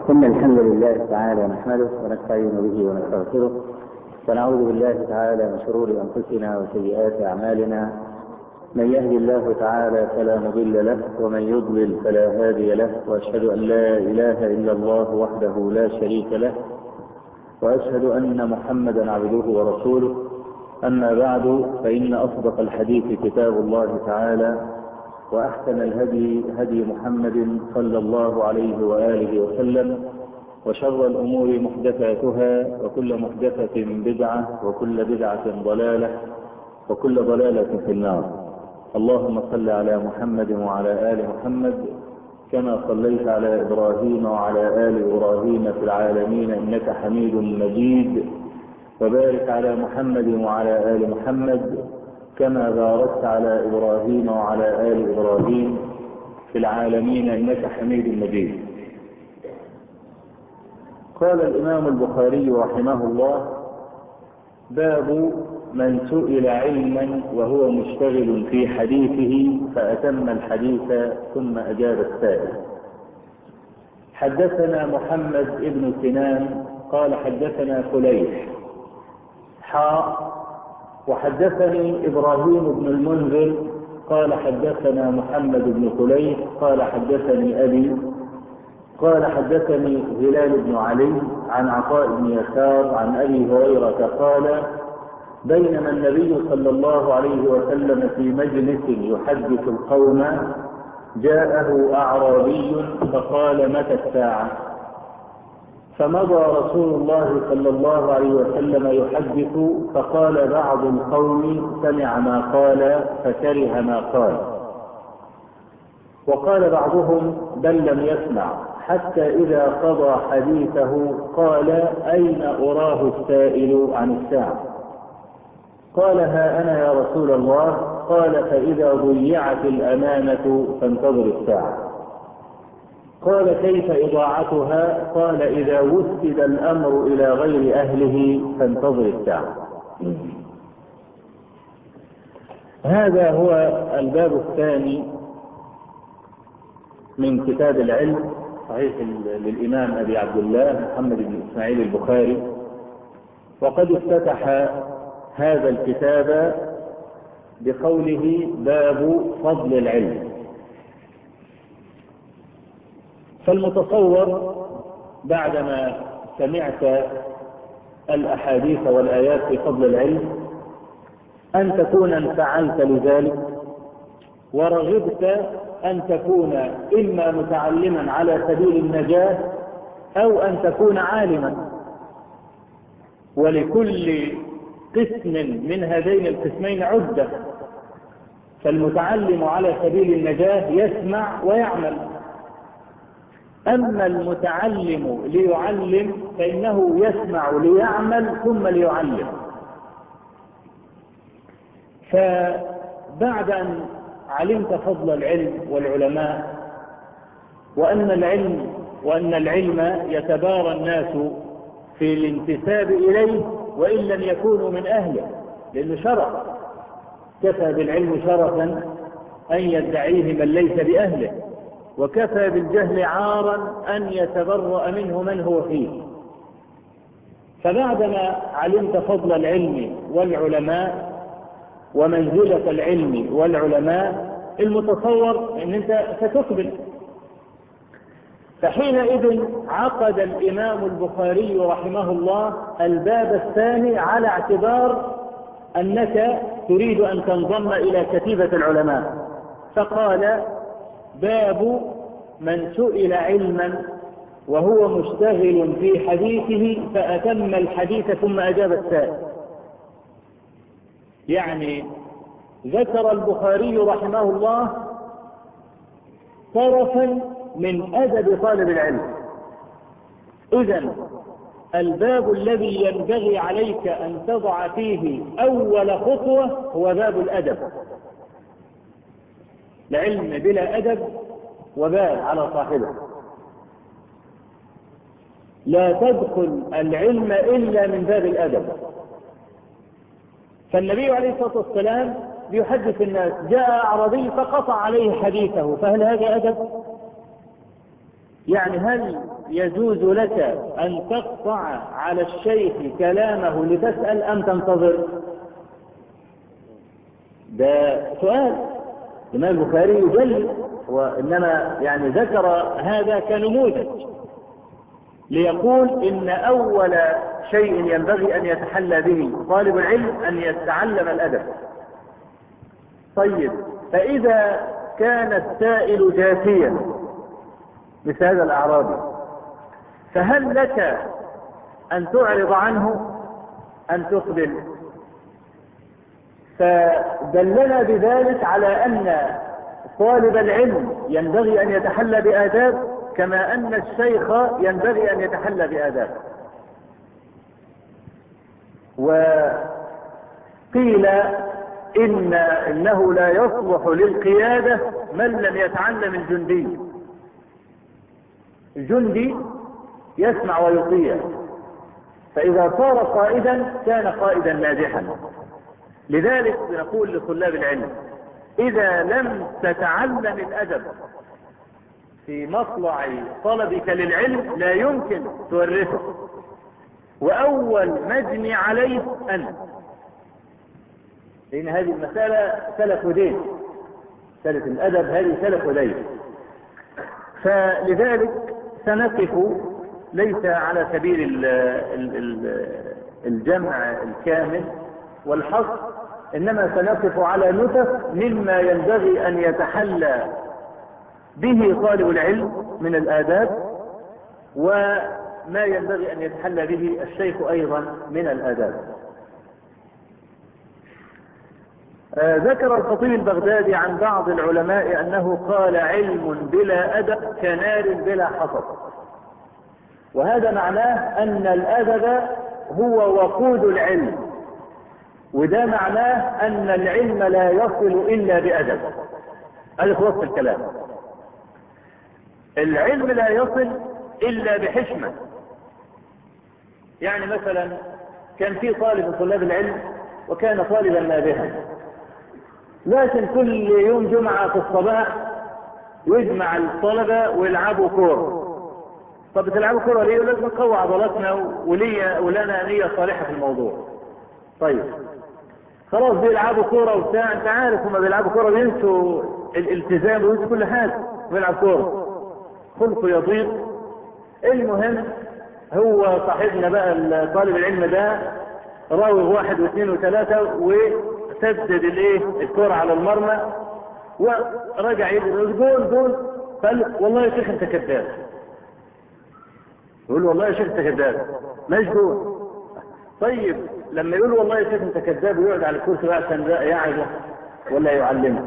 إن الحمد لله تعالى نحمده ونستعين به ونستغفره ونعوذ بالله تعالى من شرور أنفسنا وسيئات أعمالنا. من يهد الله تعالى فلا مضل له ومن يضلل فلا هادي له، وأشهد أن لا إله إلا الله وحده لا شريك له، وأشهد أن محمدا عبده ورسوله. أما بعد، فإن أصدق الحديث كتاب الله تعالى، وأحسن الهدي هدي محمد صلى الله عليه وآله وسلم، وشر الأمور محدثاتها، وكل محدثة بدعة، وكل بدعة ضلالة، وكل ضلالة في النار. اللهم صل على محمد وعلى آل محمد كما صليت على إبراهيم وعلى آل إبراهيم في العالمين إنك حميد مجيد، وبارك على محمد وعلى آل محمد كما باركت على إبراهيم وعلى آل إبراهيم في العالمين إنك حميد مجيد. قال الإمام البخاري رحمه الله: باب من سئل علما وهو مشتغل في حديثه فأتم الحديث ثم أجاب السائل. حدثنا محمد بن سنان قال حدثنا فليح وحدثني إبراهيم بن المنذر قال حدثنا محمد بن فليح قال حدثني أبي قال حدثني هلال بن علي عن عطاء بن يسار عن أبي هريرة قال: بينما النبي صلى الله عليه وسلم في مجلس يحدث القوم جاءه أعرابي فقال: متى الساعة؟ فمضى رسول الله صلى الله عليه وسلم يحدث، فقال بعض القوم: سمع ما قال فكره ما قال، وقال بعضهم: بل لم يسمع، حتى إذا قضى حديثه قال: أين أراه السائل عن الساعة؟ قال: ها أنا يا رسول الله. قال: فإذا ضيعت الأمانة فانتظر الساعة. قال: كيف إضاعتها؟ قال: إذا وسد الأمر إلى غير أهله فانتظر الساعة. هذا هو الباب الثاني من كتاب العلم صحيح للإمام أبي عبد الله محمد بن إسماعيل البخاري، وقد افتتح هذا الكتاب بقوله: باب فضل العلم. فالمتصور بعدما سمعت الأحاديث والآيات في فضل العلم أن تكون انفعلت لذلك، ورغبت أن تكون إما متعلما على سبيل النجاة أو أن تكون عالما. ولكل قسم من هذين القسمين عدة، فالمتعلم على سبيل النجاة يسمع ويعمل، أما المتعلم ليعلم فإنه يسمع ليعمل ثم ليعلم. فبعد أن علمت فضل العلم والعلماء، وأن العلم يتبارى الناس في الانتساب إليه وإن لم يكونوا من أهله، لأنه شرف، كفى بالعلم شرفا أن يدعيه من ليس بأهله، وكفى بالجهل عارا أن يتبرأ منه من هو فيه. فبعدما علمت فضل العلم والعلماء ومنزلة العلم والعلماء، المتصور أن أنت ستقبل. فحينئذ عقد الإمام البخاري رحمه الله الباب الثاني على اعتبار أنك تريد أن تنضم إلى كتيبة العلماء، فقال: باب من سئل علما وهو مشتغل في حديثه فأتم الحديث ثم أجاب السائل. يعني ذكر البخاري رحمه الله طرفا من أدب طالب العلم. إذن الباب الذي ينبغي عليك أن تضع فيه أول خطوة هو باب الأدب. العلم بلا أدب وبال على صاحبه. لا تدخل العلم إلا من باب الأدب. فالنبي عليه الصلاة والسلام يحدث الناس، جاء أعرابي فقطع عليه حديثه، فهل هذا أدب؟ يعني هل يجوز لك أن تقطع على الشيخ كلامه لتسأل أم تنتظر؟ ده سؤال. الإمام البخاري يجلي، وإنما يعني ذكر هذا كنموذج ليقول إن أول شيء ينبغي أن يتحلى به طالب العلم أن يتعلم الأدب. طيب، فإذا كان السائل جافيا مثل هذا الأعرابي، فهل لك أن تعرض عنه أن تقبل؟ فدلنا بذلك على أن طالب العلم ينبغي أن يتحلى بآداب، كما أن الشيخ ينبغي أن يتحلى بآداب. وقيل إنه لا يصلح للقيادة من لم يتعلم الجندي. الجندي يسمع ويطيع، فإذا صار قائدا كان قائدا ناجحا. لذلك نقول لطلاب العلم: إذا لم تتعلم الأدب في مطلع طلبك للعلم لا يمكن تورثه، وأول مجني عليه أنت، لأن هذه المسألة سلف ودين. مسألة الأدب هذه سلف ودين. فلذلك سنقف ليس على سبيل الجمع الكامل والحصر، إنما سنقف على نتف مما ينبغي أن يتحلى به طالب العلم من الآداب، وما ينبغي أن يتحلى به الشيخ أيضا من الآداب. ذكر الخطيب البغدادي عن بعض العلماء أنه قال: علم بلا أدب كنار بلا حطب. وهذا معناه أن الأدب هو وقود العلم، وده معناه أن العلم لا يصل إلا بأدب. هذا خلاصة الكلام. العلم لا يصل إلا بحشمة. يعني مثلا كان في طالب من طلاب العلم وكان طالبا نابها، لكن كل يوم جمعة في الصباح يجمع الطلبة ويلعبوا كورة. طب بتلعبوا كورة ليه؟ لازم نقوي عضلاتنا ولنا نية صالحة في الموضوع. طيب خلاص بيلعبوا كورة وبتاع، انت عارف هما بيلعبوا كورة بينسوا الالتزام وينسوا كل حاجة، بيلعب كورة خلقه يضيق. المهم هو صاحبنا بقى طالب العلم ده راوغ 1 و2 و3 وسدد الكرة على المرمى، ورجع يقول جول جول. قال: والله يا شيخ انت كذاب. يقول: والله يا شيخ انت كذاب، ماش جول. طيب لما يقول والله يا شيخ انت كذاب ويقعد على الكرسي بقى عشان يعظه ولا يعلمه؟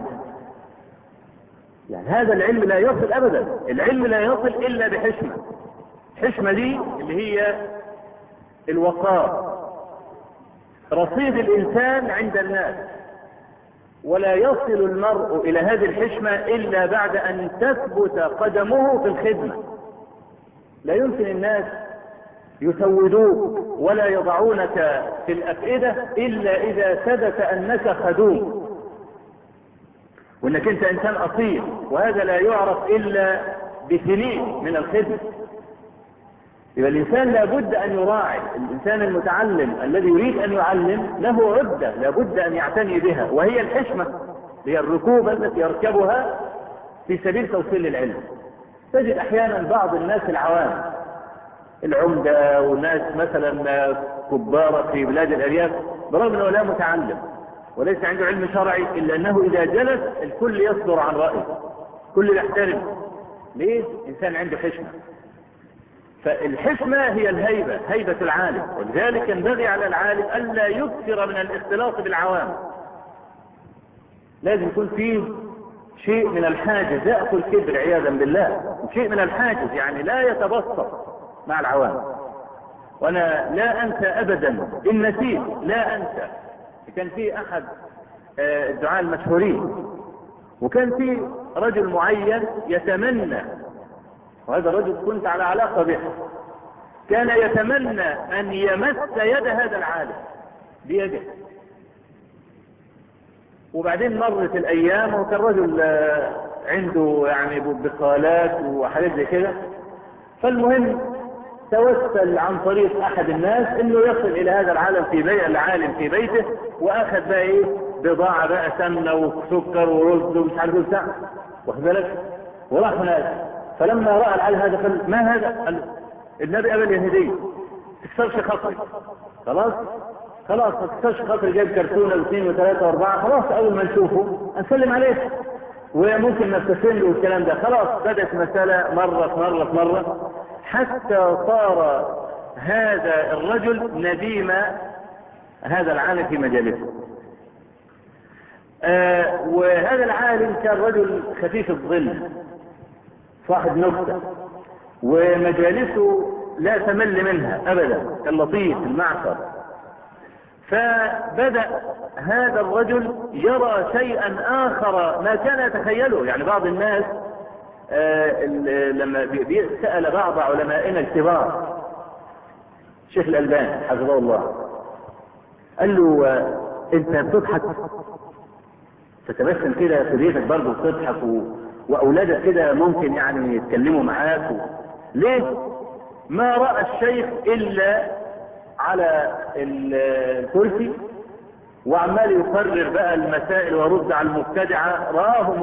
يعني هذا العلم لا يصل ابدا. العلم لا يصل الا بحشمة. الحشمة دي اللي هي الوقار، رصيد الانسان عند الناس. ولا يصل المرء الى هذه الحشمة الا بعد ان تثبت قدمه في الخدمة. لا يمكن الناس يسودوك ولا يضعونك في الافئدة الا اذا ثبت انك خدوم وانك انت انسان اصيل، وهذا لا يعرف الا بسنين من الخدمة. يبقى الانسان لابد ان يراعي. الانسان المتعلم الذي يريد ان يعلم له عدة لابد ان يعتني بها، وهي الحشمة، هي الركوبة التي يركبها في سبيل توصيل العلم. تجد احيانا بعض الناس العوام العمدة والناس مثلا كبارة في بلاد الارياف، برغم انه لا متعلم وليس عنده علم شرعي، الا انه اذا جلس الكل يصدر عن رأيه، الكل يحترم. ليه؟ انسان عنده حشمة. فالحشمة هي الهيبة، هيبة العالم. ولذلك ينبغي على العالم ألا يكثر من الاختلاط بالعوام. لازم يكون فيه شيء من الحاجز، يأكل كبر عياذا بالله، شيء من الحاجز، يعني لا يتبسط مع العوام. وانا لا انسى ابدا، ان نسيت لا انسى، كان في احد الدعاة المشهورين، وكان في رجل معين يتمنى، وهذا الرجل كنت على علاقة به، كان يتمنى ان يمس يد هذا العالم بيده. وبعدين مرت الايام وكان رجل عنده يعني بقالات وحاجات زي كده، فالمهم توسل عن طريق احد الناس انه يصل الى هذا العالم في بيع العالم في بيته، واخذ بقى ايه بضاعة بقى سمنة وسكر ورز ومش عارف ايه بتاع، واخد بالك، وراح هناك. فلما راى العالم هذا قال ما هذا؟ قال له النبي قبل الهدية تكسرش خاطري. خلاص ما تكسرش خاطري، جايب كرتونة واثنين وثلاثة واربعة، خلاص اول ما نشوفه هنسلم عليه وممكن نبتسم له والكلام ده. خلاص بدأت مسألة مرة حتى صار هذا الرجل نديم هذا العالم في مجالسه. وهذا العالم كان رجل خفيف الظل صاحب نكتة، ومجالسه لا تمل منها ابدا، كان لطيف المعشر. فبدأ هذا الرجل يرى شيئا اخر ما كان يتخيله. يعني بعض الناس لما سأل بعض علمائنا الكبار الشيخ الألباني حفظه الله، قال له انت بتضحك تتبسم كده في بيتك برضه بتضحك واولادك كده ممكن يعني يتكلموا معاك ليه؟ ما رأى الشيخ الا على الكرسي وعمال يقرر بقى المسائل ويرد على المبتدعة. رآه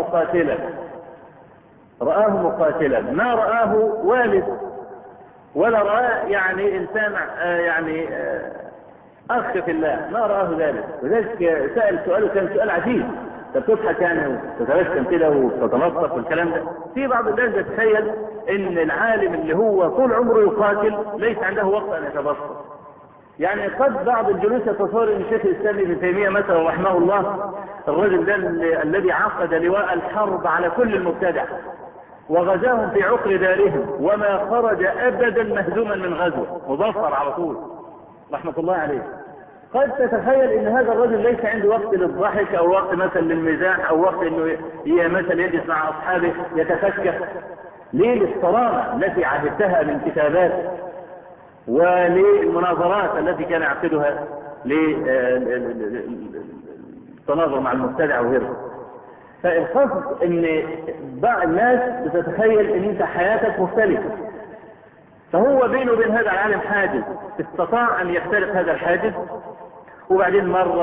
مقاتلا ما رآه والد ولا رآه يعني انسان يعني اخ في الله، ما رآه ذلك. وذلك سأل سؤاله كان سؤال عجيب، انت بتضحك يعني وتتبسم كده وتتلطف والكلام ده. في بعض الناس يتخيل ان العالم اللي هو طول عمره يقاتل ليس عنده وقت ان يتبسط. يعني قد بعض الجلوس يتصور ان الشيخ الاسلام ابن تيمية مثلا رحمه الله الرجل ده الذي عقد لواء الحرب على كل المبتدع وغزاهم في عقر دارهم وما خرج ابدا مهزوما من غزوه، مظفر على طول رحمة الله عليه. قد تتخيل ان هذا الرجل ليس عنده وقت للضحك او وقت مثلا للمزاح او وقت انه مثلا يجلس مع اصحابه يتفكه. ليه؟ للصرامة التي عهدتها من كتابات وللمناظرات التي كان يعقدها للتناظر مع المبتدع وغيره. فالقصد ان بعض الناس بتتخيل ان انت حياتك مختلفة، فهو بينه وبين هذا العالم حاجز، استطاع ان يخترق هذا الحاجز. وبعدين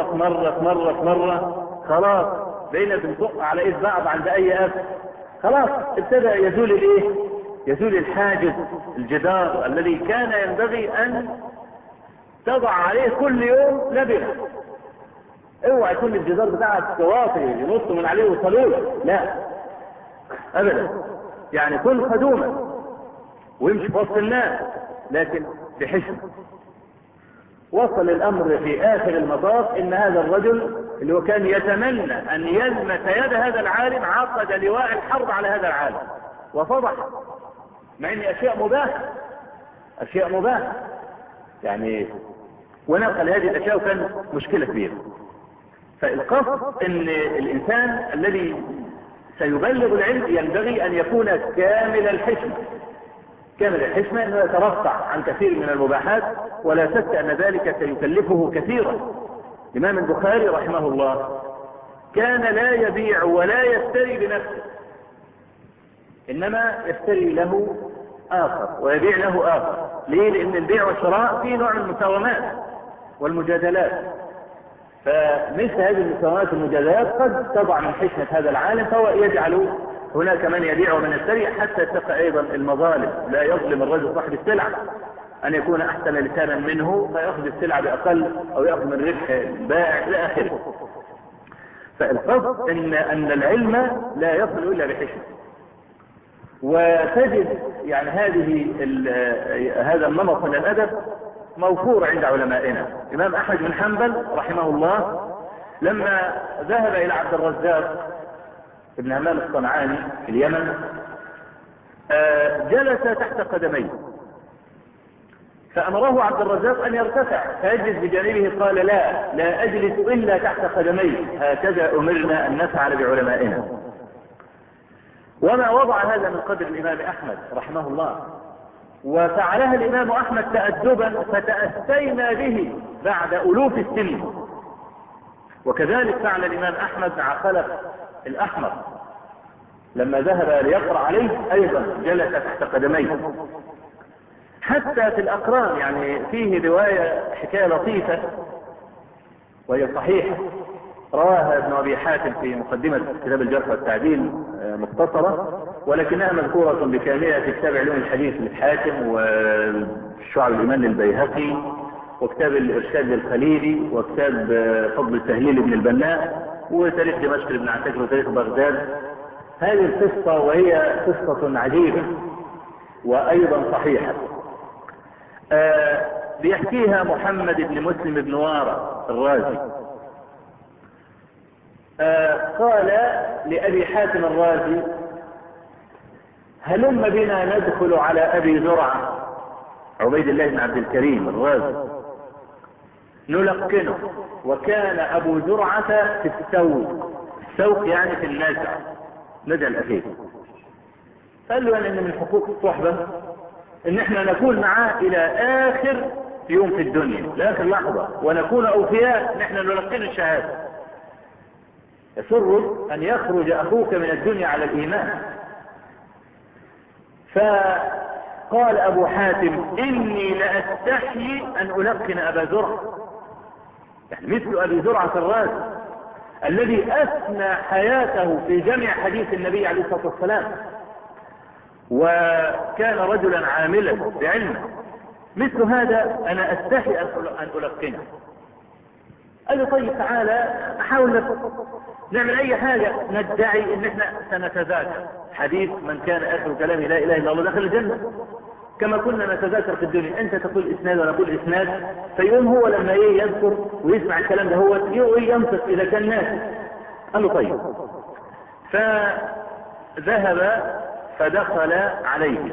مرة خلاص بقينا بنطق على ايد بعض عند اي قفل، خلاص ابتدى يزول الحاجز، الجدار الذي كان ينبغي ان تضع عليه كل يوم لبنة. اوعى يكون الجدار بتاعك واطي ينطوا من عليه وصلوا له، لا ابدا. يعني كن خدوما ويمشي في وسط الناس لكن بحشمة. وصل الامر في اخر المطاف ان هذا الرجل اللي هو كان يتمنى ان يلمس يد هذا العالم عقد لواء الحرب على هذا العالم وفضح، مع ان اشياء مباحة يعني، ونقل هذه الاشياء وكان مشكلة كبيرة. فالقصد ان الانسان الذي سيبلغ العلم ينبغي ان يكون كامل الحشمة انه يترفع عن كثير من المباحات، ولا شك ان ذلك سيكلفه كثيرا. الامام البخاري رحمه الله كان لا يبيع ولا يشتري بنفسه، انما يشتري له اخر ويبيع له اخر. ليه؟ لان البيع والشراء فيه نوع من المساومات والمجادلات، فمثل هذه المساومات والمجادلات قد تضع من حشمة هذا العالم، فهو يجعل هناك من يبيع ومن يشتري حتى تقع ايضا المظالم. لا يظلم الرجل صاحب السلعة ان يكون احسن لسانا منه فيأخذ السلعة باقل او يأخذ من ربح البائع الى اخره. فالقصد ان العلم لا يصل الا بحشمة. وتجد يعني هذا النمط من الادب موفور عند علمائنا. امام احمد بن حنبل رحمه الله لما ذهب الى عبد الرزاق ابن همام الصنعاني في اليمن جلس تحت قدميه، فامره عبد الرزاق ان يرتفع فيجلس بجانبه. قال لا اجلس الا تحت قدميه، هكذا امرنا ان نفعل بعلمائنا. وما وضع هذا من قدر الامام احمد رحمه الله، وفعلها الامام احمد تأدبا فتأسينا به بعد الوف السنين. وكذلك فعل الامام احمد مع خلف الاحمر لما ذهب ليقرأ عليه ايضا جلس تحت قدميه. حتى في الأقران. يعني فيه رواية حكاية لطيفة وهي صحيحة رواها ابن أبي حاتم في مقدمة كتاب الجرح والتعديل مختصرة، ولكنها مذكورة بكاملها في كتاب علوم الحديث للحاكم وشعب الإيمان للبيهقي وكتاب الإرشاد للخليلي وكتاب فضل التهليل ابن البناء وتاريخ دمشق لابن عساكر وتاريخ بغداد. هذه القصة وهي قصة عجيبة وأيضا صحيحة، بيحكيها محمد بن مسلم بن وارى الرازي. قال لأبي حاتم الرازي: هلم بنا ندخل على أبي زرعة عبيد الله بن عبد الكريم الرازي نلقنه. وكان أبو زرعة في السوق يعني في النزع الأخير. قال له أن من حقوق الصحبة ان احنا نكون معاه الى اخر يوم في الدنيا لاخر لحظة، ونكون اوفياء نحن نلقن الشهادة. يسر ان يخرج اخوك من الدنيا على الايمان. فقال ابو حاتم: اني لاستحيي ان القن ابا زرعة، يعني مثل ابي زرعة الرازي الذي اثنى حياته في جمع حديث النبي عليه الصلاة والسلام، وكان رجلا عاملا بعلمه. مثل هذا انا استحي ان القنه. قال لي: طيب تعالى نحاول نعمل اي حاجة ندعي ان احنا سنتذاكر حديث من كان اخر كلامه لا اله الا الله دخل الجنة، كما كنا نتذاكر في الدنيا، انت تقول اسناد وانا اقول اسناد، فيقوم هو لما يذكر ويسمع الكلام ده هو ينطق اذا كان ناس. قال له: طيب. فذهب فدخل عليه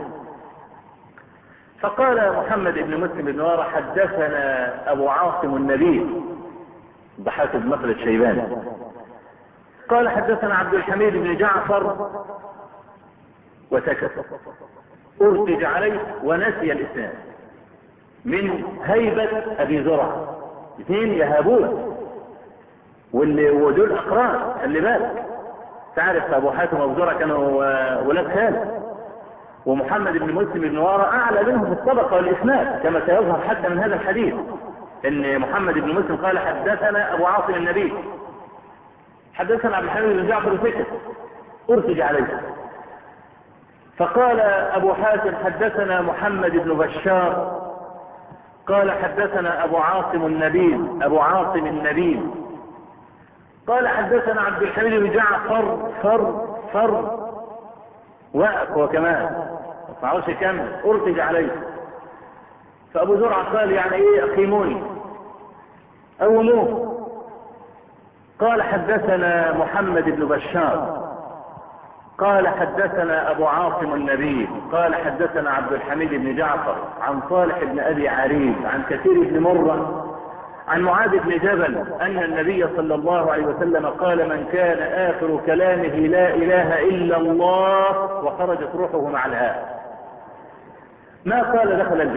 فقال محمد بن مسلم بن وارى: حدثنا ابو عاصم النبيل ضحاك بن مخلد الشيباني قال حدثنا عبد الحميد بن جعفر، وسكت. ارتج عليه ونسي الاسناد من هيبة ابي زرعة. اثنين يهابون ودول اقران، خلي بالك. تعرف ابو حاتم وابو زرعة كانوا ولاد خاله، ومحمد بن مسلم بن وارى اعلى منهم في الطبقة والاسناد كما سيظهر حتى من هذا الحديث، ان محمد بن مسلم قال حدثنا ابو عاصم النبي، حدثنا عبد الحميد بن جعفر سكت، ارتج عليه. فقال ابو حاتم: حدثنا محمد بن بشار قال حدثنا ابو عاصم النبيل قال حدثنا عبد الحميد بن جعفر فر وقف هو كمان ما عرفش يكمل، ارتج عليه. فابو زرعة قال: يعني ايه اقيموني قوموه. قال: حدثنا محمد بن بشار قال حدثنا ابو عاصم النبي قال حدثنا عبد الحميد بن جعفر عن صالح بن ابي عريب عن كثير بن مرة عن معاذ بن جبل ان النبي صلى الله عليه وسلم قال: من كان اخر كلامه لا اله الا الله وخرجت روحه مع الهاء ما قال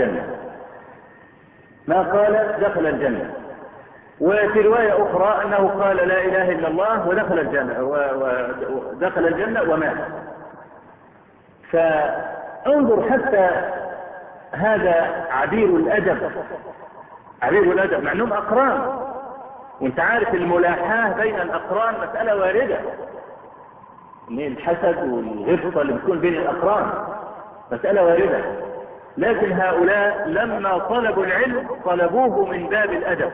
دخل الجنة. وفي رواية اخرى انه قال لا اله الا الله ودخل الجنة ومات. فانظر حتى هذا عبير الادب مع انهم اقران، وانت عارف الملاحاة بين الاقران مسألة واردة، ان الحسد والغبطة اللي بتكون بين الاقران مسألة واردة، لكن هؤلاء لما طلبوا العلم طلبوه من باب الادب.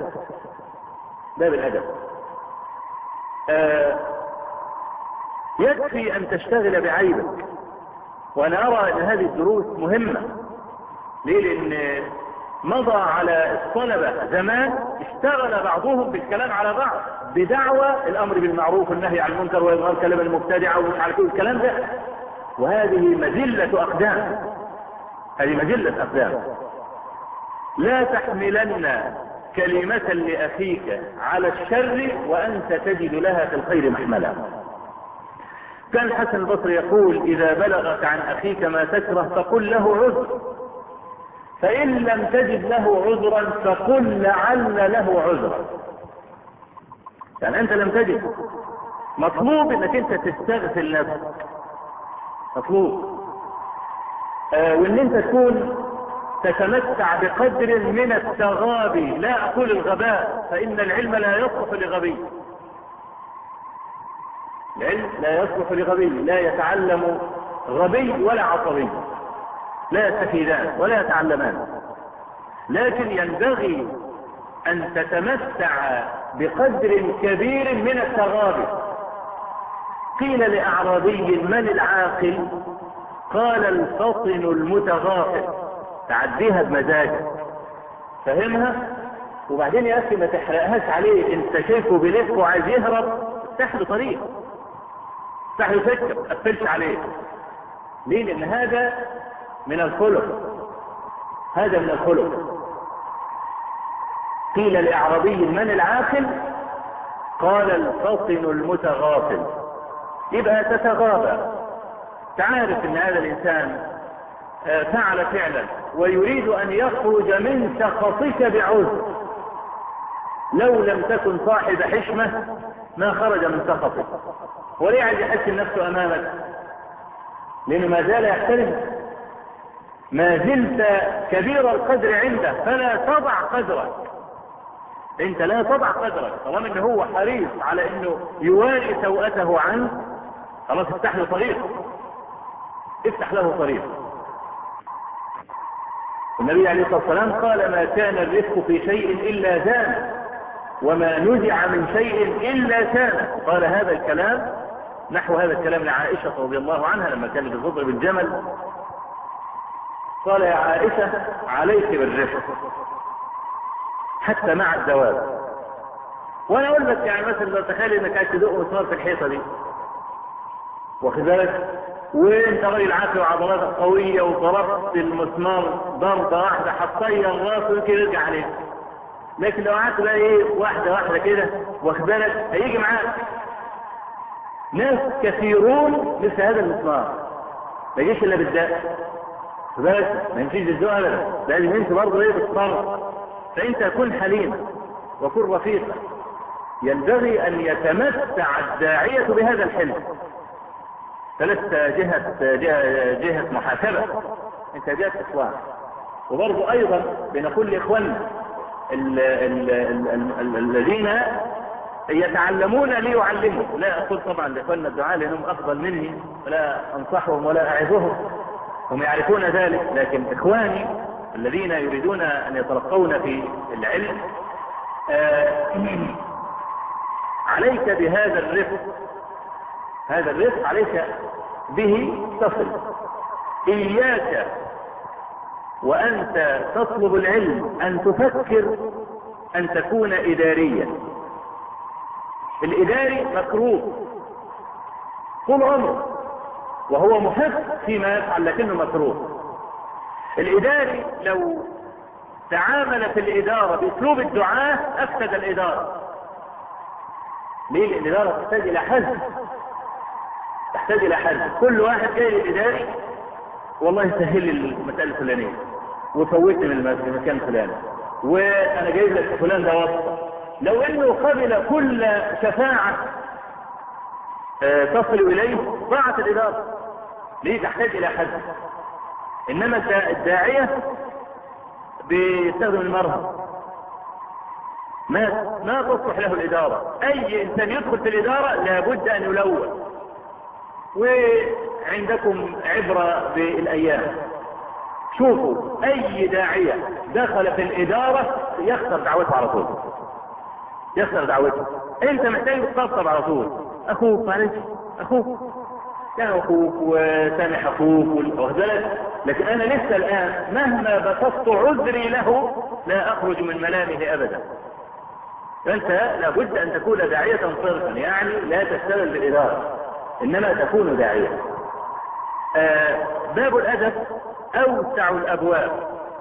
يكفي ان تشتغل بعيبك، وانا ارى ان هذه الدروس مهمة. ليه؟ لان مضى على الطلبة زمان اشتغل بعضهم بالكلام على بعض بدعوى الامر بالمعروف والنهي عن المنكر واظهار كلام المبتدع ومش عارف ايه الكلام ده، وهذه مذلة اقدام. لا تحملن كلمة لأخيك على الشر وأنت تجد لها في الخير محملا. كان الحسن البصري يقول: إذا بلغك عن أخيك ما تكره فقل له عذر، فإن لم تجد له عذرا فقل لعل له عذرا. يعني أنت لم تجد، مطلوب أنك أنت تستغفل نفسك، مطلوب. وأن أنت تكون تتمتع بقدر من التغابي، لا أقول الغباء فإن العلم لا يصلح لغبي، العلم لا يصلح لغبي، لا يتعلم غبي ولا عصبي، لا يستفيدان ولا يتعلمان، لكن ينبغي أن تتمتع بقدر كبير من التغابي. قيل لأعرابي من العاقل؟ قال الفطن المتغافل. تعديها بمزاجك، فهمها، وبعدين يا أخي ما تحرقهاش عليه، انت شايفه بلف وعايز يهرب، افتح له طريق، افتح له سكة، ما تقفلش عليه. ليه؟ لأن هذا من الخلق، هذا من الخلق. قيل لأعرابي من العاقل؟ قال الفطن المتغافل. يبقى تتغابى، تعرف ان هذا الانسان فعل فعلا ويريد ان يخرج من سخطك بعذر، لو لم تكن صاحب حشمة ما خرج من سخطك. وليه عايز يحسن نفسه امامك؟ لانه ما زال يحترمك، ما زلت كبير القدر عنده، فلا تضع قدرك، انت لا تضع قدرك. طالما انه هو حريص على انه يواري سوءته عنك، خلاص افتح له طريق، افتح له طريق. النبي عليه الصلاة والسلام قال ما كان الرفق في شيء إلا زانه، وما نزع من شيء إلا سانه. قال هذا الكلام، نحو هذا الكلام لعائشة رضي الله عنها لما كانت بتضرب الجمل، قال يا عائشة عليك بالرفق حتى مع الدواب. وانا اقول لك يعني مثلا لو تخيل انك عايز تدق مسمار في الحيطة دي، واخد بالك، وانت راجل عافي وعضلاتك قوية وضربت المسمار ضربة واحدة هتطير راسه ويمكن يرجع عليه. لكن لو قعدت بقى ايه واحدة واحدة كده، واخد بالك، هيجي معاك ناس كثيرون مثل هذا المسمار، ما يجيش الا بالدق، واخد بالك، ما يمشيش بالذوق ابدا، لازم يمشي برضه ايه بالصبر. فانت كن حليما وكن رفيقا. ينبغي ان يتمتع الداعية بهذا الحلم. ثلاث جهة محاسبة، انت جهة اصلاح. وبرضه ايضا بنقول لاخواننا الذين يتعلمون ليعلموا، لا اقول طبعا لاخواننا الدعاء لانهم افضل مني ولا انصحهم ولا اعظهم، هم يعرفون ذلك، لكن اخواني الذين يريدون ان يترقون في العلم عليك بهذا الرفق، هذا الرفق عليك به تصل. إياك وأنت تطلب العلم أن تفكر أن تكون إداريا. الإداري مكروه طول عمره وهو محب فيما يفعل لكنه مكروه. الإداري لو تعامل في الإدارة بأسلوب الدعاة أفسد الإدارة. ليه؟ لأن الإدارة تحتاج إلى حزم، تحتاج إلى حزم. كل واحد جاي للإداري والله سهل لي المسألة الفلانية وفوتني من المكان الفلاني وأنا جايب لك فلان ده واسطة. لو إنه قبل كل شفاعة تصل إليه ضاعت الإدارة. ليه؟ تحتاج إلى حزم. إنما الداعية بيستخدم المرهم، ما تصلح له الإدارة. أي إنسان يدخل في الإدارة لابد أن يلون. وعندكم عبرة بالأيام، شوفوا أي داعية دخل في الإدارة يخسر دعوته على طول، يخسر دعوته. أنت محتاج تطبطب على طول، أخوك معلش، أخوك كان أخوك وسامح أخوك وهذلك. لكن أنا لسه الآن مهما بسطت عذري له لا أخرج من ملامه أبدا. فأنت لابد أن تكون داعية صرفا، يعني لا تشتغل بالإدارة إنما تكون داعية. باب الأدب أوسع الأبواب،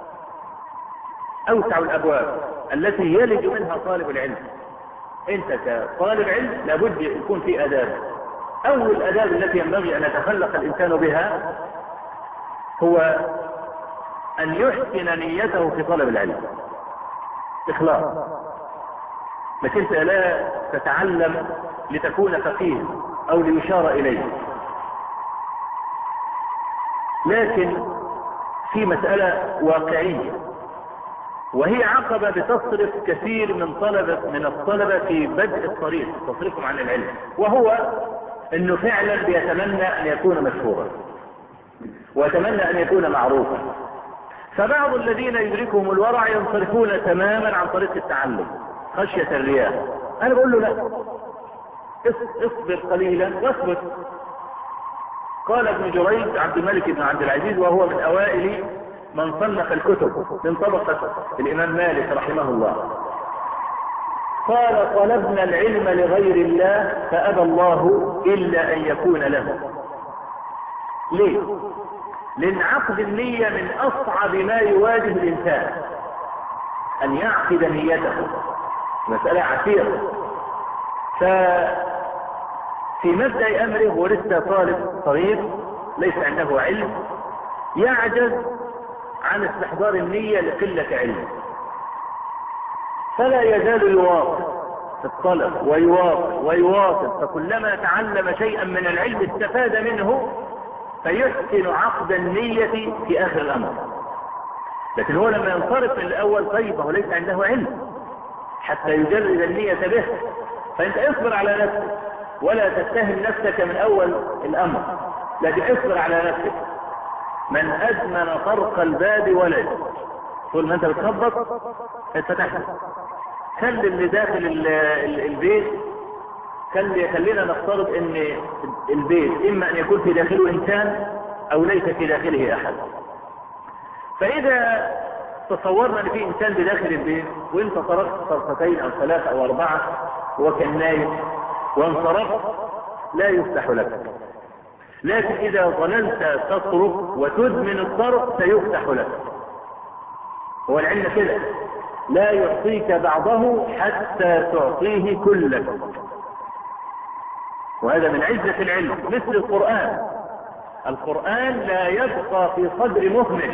أوسع الأبواب التي يلج منها طالب العلم. أنت كطالب علم لابد يكون في أداب. أول الأداب التي ينبغي أن يتخلق الإنسان بها هو أن يحسن نيته في طلب العلم، إخلاص. لكن أنت لا تتعلم لتكون فقيه أو ليشار إليه، لكن في مسألة واقعية، وهي عقبة بتصرف كثير من الطلبة في بدء الطريق، تصرفهم عن العلم، وهو انه فعلا بيتمنى ان يكون مشهورا ويتمنى ان يكون معروفا. فبعض الذين يدركهم الورع ينصرفون تماما عن طريق التعلم خشية الرياء. انا بقول له لا، اصبر قليلا واثبت. قال ابن جريج عبد الملك بن عبد العزيز، وهو من اوائل من صنف الكتب من طبقة الامام مالك رحمه الله، قال: طلبنا العلم لغير الله فأبى الله إلا أن يكون له. ليه؟ لأن عقد النية من أصعب ما يواجه الإنسان، أن يعقد نيته، مسألة عسيرة. ففي مبدأ أمره ولسه طالب صغير ليس عنده علم، يعجز عن استحضار النية لقلة علمه، فلا يزال يواصل في الطلب ويواصل، فكلما تعلم شيئا من العلم استفاد منه فيحسن عقد النية في آخر الأمر. لكن هو لما ينصرف من الأول، طيب هو ليس عنده علم حتى يجرد النية به. فأنت اصبر على نفسك ولا تتهم نفسك من أول الأمر، لكن اصبر على نفسك. من أدمن طرق الباب ولد، طول ما أنت بتخبط اتفتحت. خلي اللي داخل البيت، خلينا نفترض ان البيت اما ان يكون في داخله انسان او ليس في داخله احد. فاذا تصورنا ان في انسان بداخل البيت وانت طرقت طرفتين او ثلاثة او اربعة وكان نايم وانصرفت، لا يفتح لك. لكن اذا ظللت تطرق وتدمن الطرق سيفتح لك. هو العلم كده، لا يعطيك بعضه حتى تعطيه كلك. وهذا من عزة العلم. مثل القرآن لا يبقى في صدر مهمل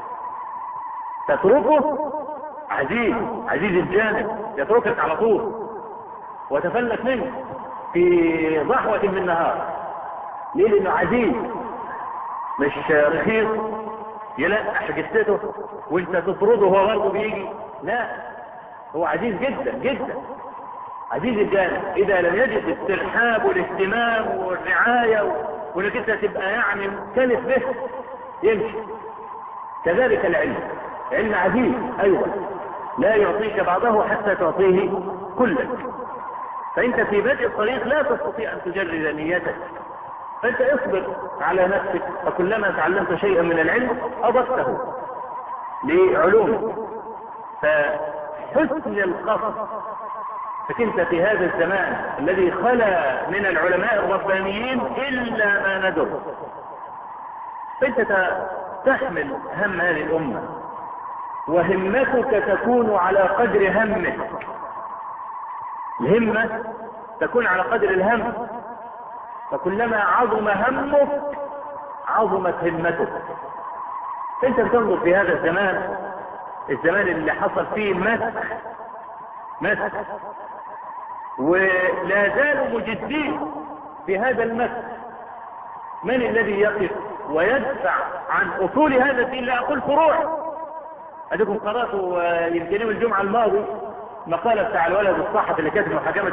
تتركه عزيز الجانب، يتركك على طول وتفلت منه في ضحوة من النهار. ليه؟ لأنه عزيز، مش رخيص يلقح جثته وانت تطرده وهو برضه بيجي. لا، هو عزيز جدا جدا، عزيز الجانب. اذا لم يجد الترحاب والاهتمام والرعاية وانك انت تبقى يعني مختلف به يمشي. كذلك العلم عزيز ايضا، لا يعطيك بعضه حتى تعطيه كلك. فانت في بدء الطريق لا تستطيع ان تجرد نيتك، فانت اصبر على نفسك، فكلما تعلمت شيئا من العلم اضفته لعلومك. فحسن القصد، فكنت في هذا الزمان الذي خلا من العلماء الربانيين الا ما ندر، فانت تحمل هم هذه الامة، وهمتك تكون على قدر همك. الهمة تكون على قدر الهم، فكلما عظم همك عظمت همتك. انت بتنظر في هذا الزمان اللي حصل فيه مسخ، ولا زالوا مجدين في هذا المسخ. من الذي يقف ويدفع عن اصول هذا الدين؟ لا اقول فروع. اديكم قرأتوا يمكن يوم الجمعة الماضي مقالة بتاع الولد الصحفي اللي كاتب محاكمة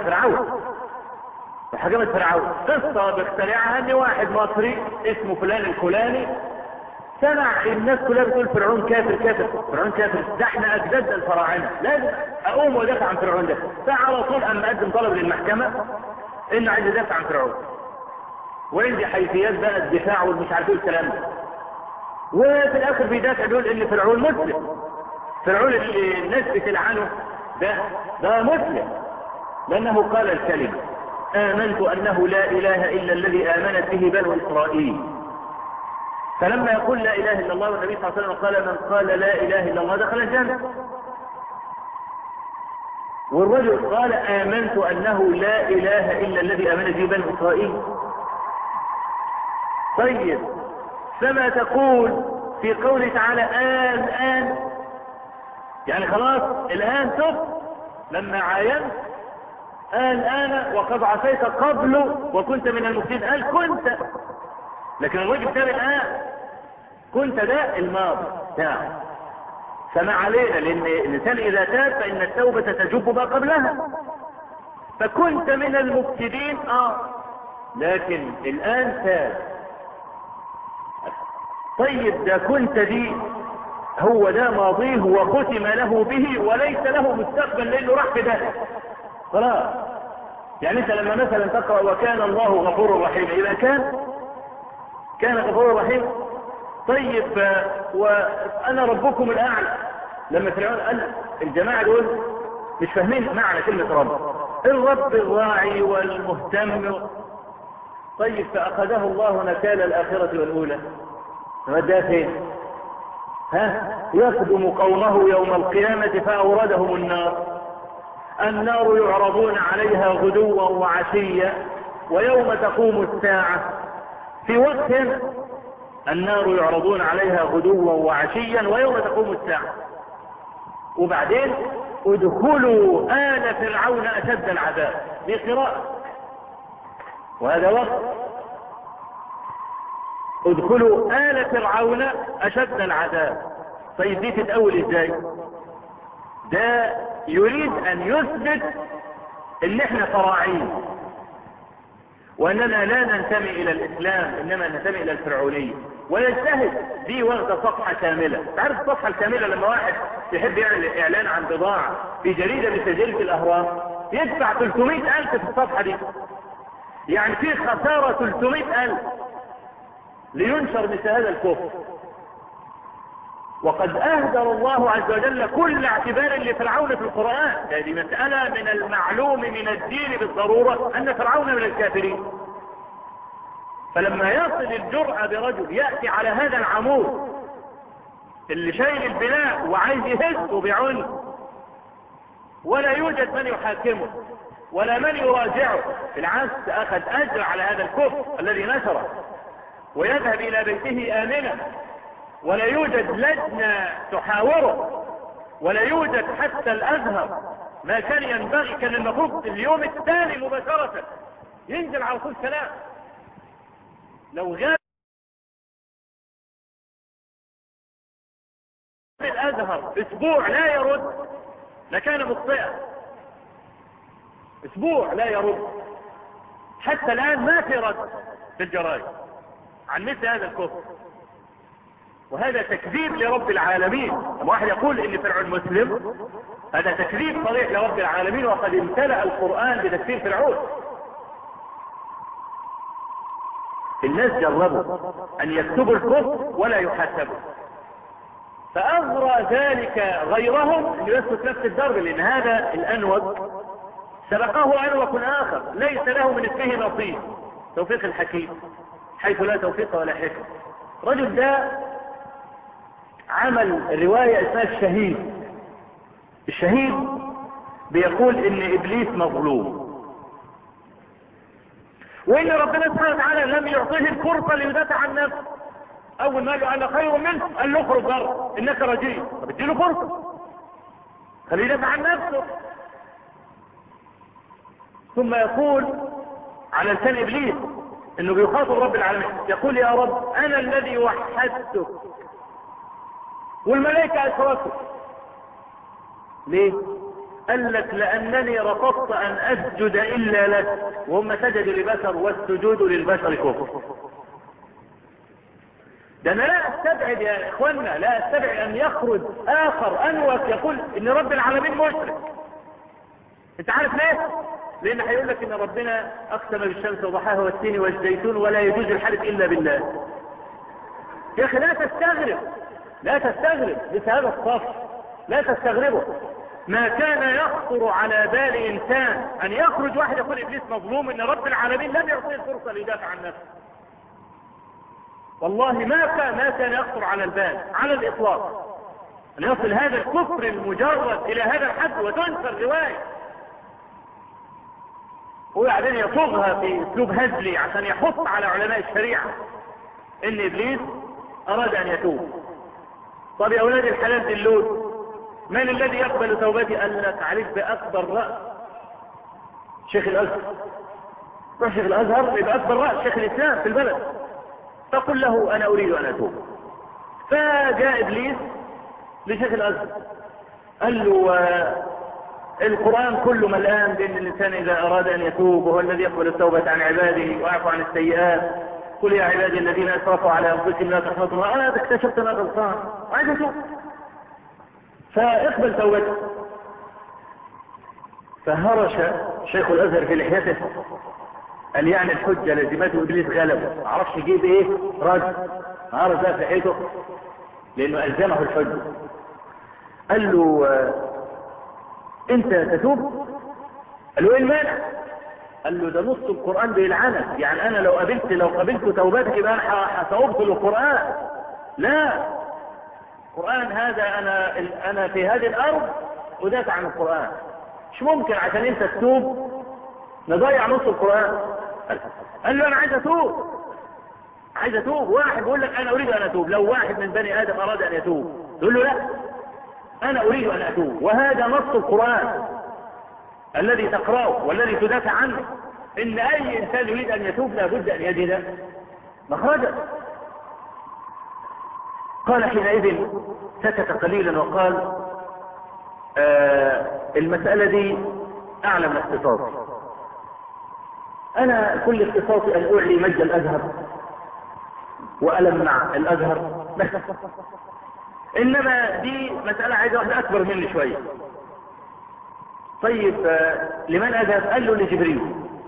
فرعون. قصة بيخترعها ان واحد مصري اسمه فلان الفلاني سمع الناس كلها بتقول فرعون كافر، فرعون كافر، ده احنا اجداد الفراعنة، لازم اقوم ودافع عن فرعون ده. فعلى طول اما قدم طلب للمحكمة انه عايز يدافع عن فرعون، وعندي حيثيات بقى الدفاع والمش عارف ايه الكلام ده. وفي الاخر بيدافع بيقول ان فرعون مسلم، فرعون اللي الناس بتلعنه ده مسلم، لانه قال الكلمة آمنت أنه لا إله إلا الذي آمنت به بنو إسرائيل. فلما يقول لا إله إلا الله، والنبي صلى الله عليه وسلم قال من قال لا إله إلا الله دخل الجنة، والرجل قال آمنت أنه لا إله إلا الذي آمنت به بنو إسرائيل. طيب فما تقول في قوله تعالى الآن؟ يعني خلاص الآن تب لما عاينت، الآن وقد عصيت قبل وكنت من المفسدين. قال كنت، لكن الواجب كان الآن. كنت ده الماضي بتاعه، فما علينا، لان الانسان اذا تاب فان التوبة تجب ما قبلها. فكنت من المفسدين لكن الان تاب. طيب ده كنت دي هو ده ماضيه وختم له به وليس له مستقبل لانه راح في ده خلاص. يعني انت لما مثلا تقرأ وكان الله غفور رحيم، اذا كان غفور رحيم. طيب وانا ربكم الاعلى، لما فرعون قال الجماعة دول مش فاهمين معنى كلمة رب، الرب الراعي والمهتم. طيب فاخذه الله نكال الاخرة والاولى، وداه فين؟ يخدم قومه يوم القيامة فاوردهم النار يعرضون عليها غدوا وعشيا ويوم تقوم الساعة. في وقت النار يعرضون عليها غدوا وعشيا ويوم تقوم الساعة. وبعدين ادخلوا آل فرعون أشد العذاب، دي قراءة، وهذا وقت ادخلوا آل فرعون أشد العذاب. طيب دي تتأول ازاي؟ ده يريد ان يثبت ان احنا فراعين واننا لا ننتمي الى الاسلام انما ننتمي الى الفرعونية، ويجتهد. دي واخدة صفحة كاملة. تعرف الصفحة الكاملة لما واحد يحب يعمل اعلان عن بضاعة في جريدة من سجلة الاهرام يدفع 300,000 في الصفحة دي، يعني في خسارة 300,000 لينشر مثل هذا الكفر. وقد اهدر الله عز وجل كل اعتبار لفرعون في القرآن. هذه مسألة من المعلوم من الدين بالضرورة ان فرعون من الكافرين. فلما يصل الجرأة برجل يأتي على هذا العمود اللي شايل البناء وعايز يهزه بعنف ولا يوجد من يحاكمه ولا من يراجعه، بالعكس اخذ اجر على هذا الكفر الذي نشره، ويذهب الى بيته امنا ولا يوجد لجنة تحاوره ولا يوجد حتى الازهر. ما كان ينبغي، كان المفروض اليوم الثاني مباشرة ينزل على طول سلام. لو غاب الازهر اسبوع لا يرد لكان مخطئا. اسبوع لا يرد، حتى الان ما في رد في الجرائد عن مثل هذا الكفر. وهذا تكذيب لرب العالمين. لما واحد يقول ان فرعون مسلم هذا تكذيب صريح لرب العالمين، وقد امتلأ القرآن بتكفير فرعون. الناس جربوا ان يكتبوا الكفر ولا يحاسبوا، فاغرى ذلك غيرهم ان يسلك نفس الدرب، لان هذا الانوك سبقه انوك اخر ليس له من اسمه نصيب. توفيق الحكيم حيث لا توفيق ولا حكم. الرجل ده عمل رواية اسمها الشهيد. الشهيد بيقول ان ابليس مظلوم، وان ربنا سبحانه وتعالى لم يعطيه الفرصة ليدافع عن نفسه. اول ما قال له انا خير منه قال له اخرج بره انك رجيم. طب اديله فرصة خليه يدافع عن نفسه. ثم يقول على لسان ابليس انه بيخاطب رب العالمين يقول يا رب انا الذي وحدتك والملائكة اشركوا. ليه؟ قال لك لانني رفضت ان اسجد الا لك وهم سجدوا لبشر والسجود للبشر كفر. ده انا لا استبعد يا اخوانا، لا استبعد ان يخرج اخر انوك يقول ان رب العالمين مشرك. انت عارف ليه؟ لان هيقول لك ان ربنا اقسم بالشمس وضحاها والتين والزيتون ولا يجوز الحلف الا بالله. يا اخي لا تستغرب، لا تستغرب بهذا الصف، لا تستغربه. ما كان يخطر على بال انسان ان يخرج واحد يقول ابليس مظلوم ان رب العالمين لم يعطيه الفرصة ليدافع عن نفسه. والله ما كان يخطر على البال على الاطلاق ان يصل هذا الكفر المجرد الى هذا الحد وتنشر رواية. وبعدين يصوغها في اسلوب هزلي عشان يحط على علماء الشريعة ان ابليس اراد ان يتوب. طب يا اولاد الحلال دلون من الذي يقبل توبتي؟ قال لك عليك باكبر رأس شيخ الازهر. روح شيخ الازهر يبقى اكبر رأس شيخ الاسلام في البلد، فقل له انا اريد ان اتوب. فجاء إبليس لشيخ الأزهر قال له القرآن كله ملآن بأن الإنسان إذا أراد أن يتوب وهو الذي يقبل التوبة عن عباده ويعفو عن السيئات، قل يا عبادي الذين أسرفوا على أنفسهم لا تقنطوا، أنا اكتشفت أنا غلطان وعايز أتوب فاقبل توبتك. فهرش شيخ الأزهر في لحيته، قال يعني الحجة لازمته إبليس غلبه، معرفش يجيب إيه رد، هرش بقى في لحيته لأنه ألزمه الحجة. قال له أنت تتوب؟ قال له إيه المانع؟ قال له ده نص القرآن بيلعنك، يعني أنا لو قبلت توبتك يبقى أنا سأبطل القرآن. لا، القرآن هذا أنا في هذه الأرض أدافع عن القرآن، مش ممكن عشان أنت تتوب نضيع نص القرآن. قال له أنا عايز أتوب. واحد بيقول لك أنا أريد أن أتوب، لو واحد من بني آدم أراد أن يتوب تقول له لا أنا أريد أن أتوب، وهذا نص القرآن الذي تقرأه والذي تدافع عنه، إن أي إنسان يريد أن يتوب لابد أن يجد مخرجا. قال حينئذ سكت قليلا وقال المسألة دي أعلى من اختصاصي، أنا كل اختصاصي أن أعلي مجد الأزهر وألمع الأزهر بس، إنما دي مسألة عايزة واحدة أكبر مني شوية. طيب لمن أذهب؟ قال له لجبريل.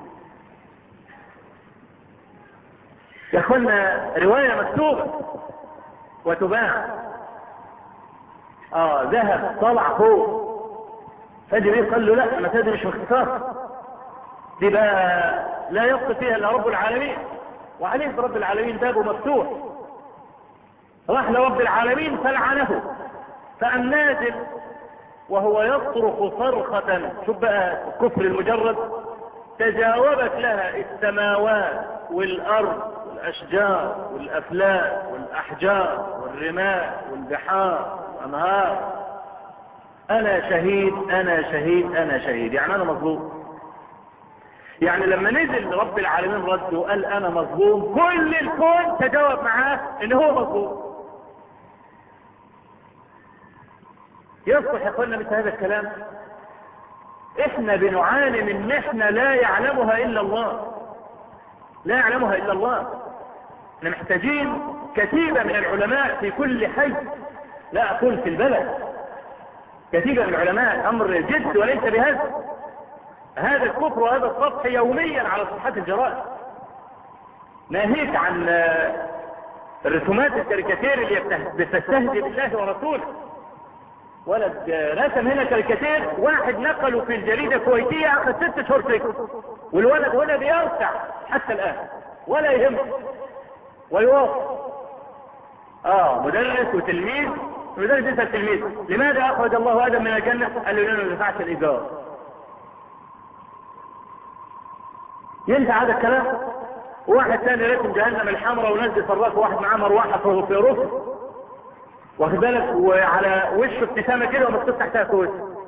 يا أخوانا رواية مكتوبة وتباع، ذهب طلع فوق، فجبريل قال له لا المسألة دي مش باختصار، دي بقى لا يبقى فيها الا رب العالمين، وعليه برب العالمين بابه مفتوح. راح لرب العالمين فلعنه، فقام نازل وهو يصرخ صرخة، شوف بقى الكفر المجرد، تجاوبت لها السماوات والأرض والأشجار والأفلاك والأحجار والرمال والبحار والأنهار، أنا شهيد أنا شهيد أنا شهيد، يعني أنا مظلوم. يعني لما نزل رب العالمين رد وقال أنا مظلوم، كل الكون تجاوب معاه إن هو مظلوم. يصلح يا اخوانا مثل هذا الكلام؟ احنا بنعاني من محنة لا يعلمها الا الله، لا يعلمها الا الله. احنا محتاجين كتيبة من العلماء في كل حي، لا اقول في البلد، كتيبة من العلماء، امر جد وليس بهذا. هذا الكفر وهذا الصفح يوميا على صفحات الجرائد، ناهيك عن الرسومات الكاريكاتير اللي بتستهزئ بالله ورسوله. ولد رسم هنا كاريكاتير، واحد نقله في الجريدة الكويتية اخذ 6 شهور فكر، والولد هنا بيرتع حتى الان ولا يهمه ويوافق. مدرس وتلميذ، مدرس يسأل تلميذ لماذا اخرج الله ادم من الجنة؟ قال له لانه ما دفعش الايجار. ينفع هذا الكلام؟ واحد ثاني رسم جهنم الحمراء ونزل صراخ، واحد معاه مروحة في رصف، واخد بالك، وعلى وشه ابتسامة كده ومكتوب تحتها سويس.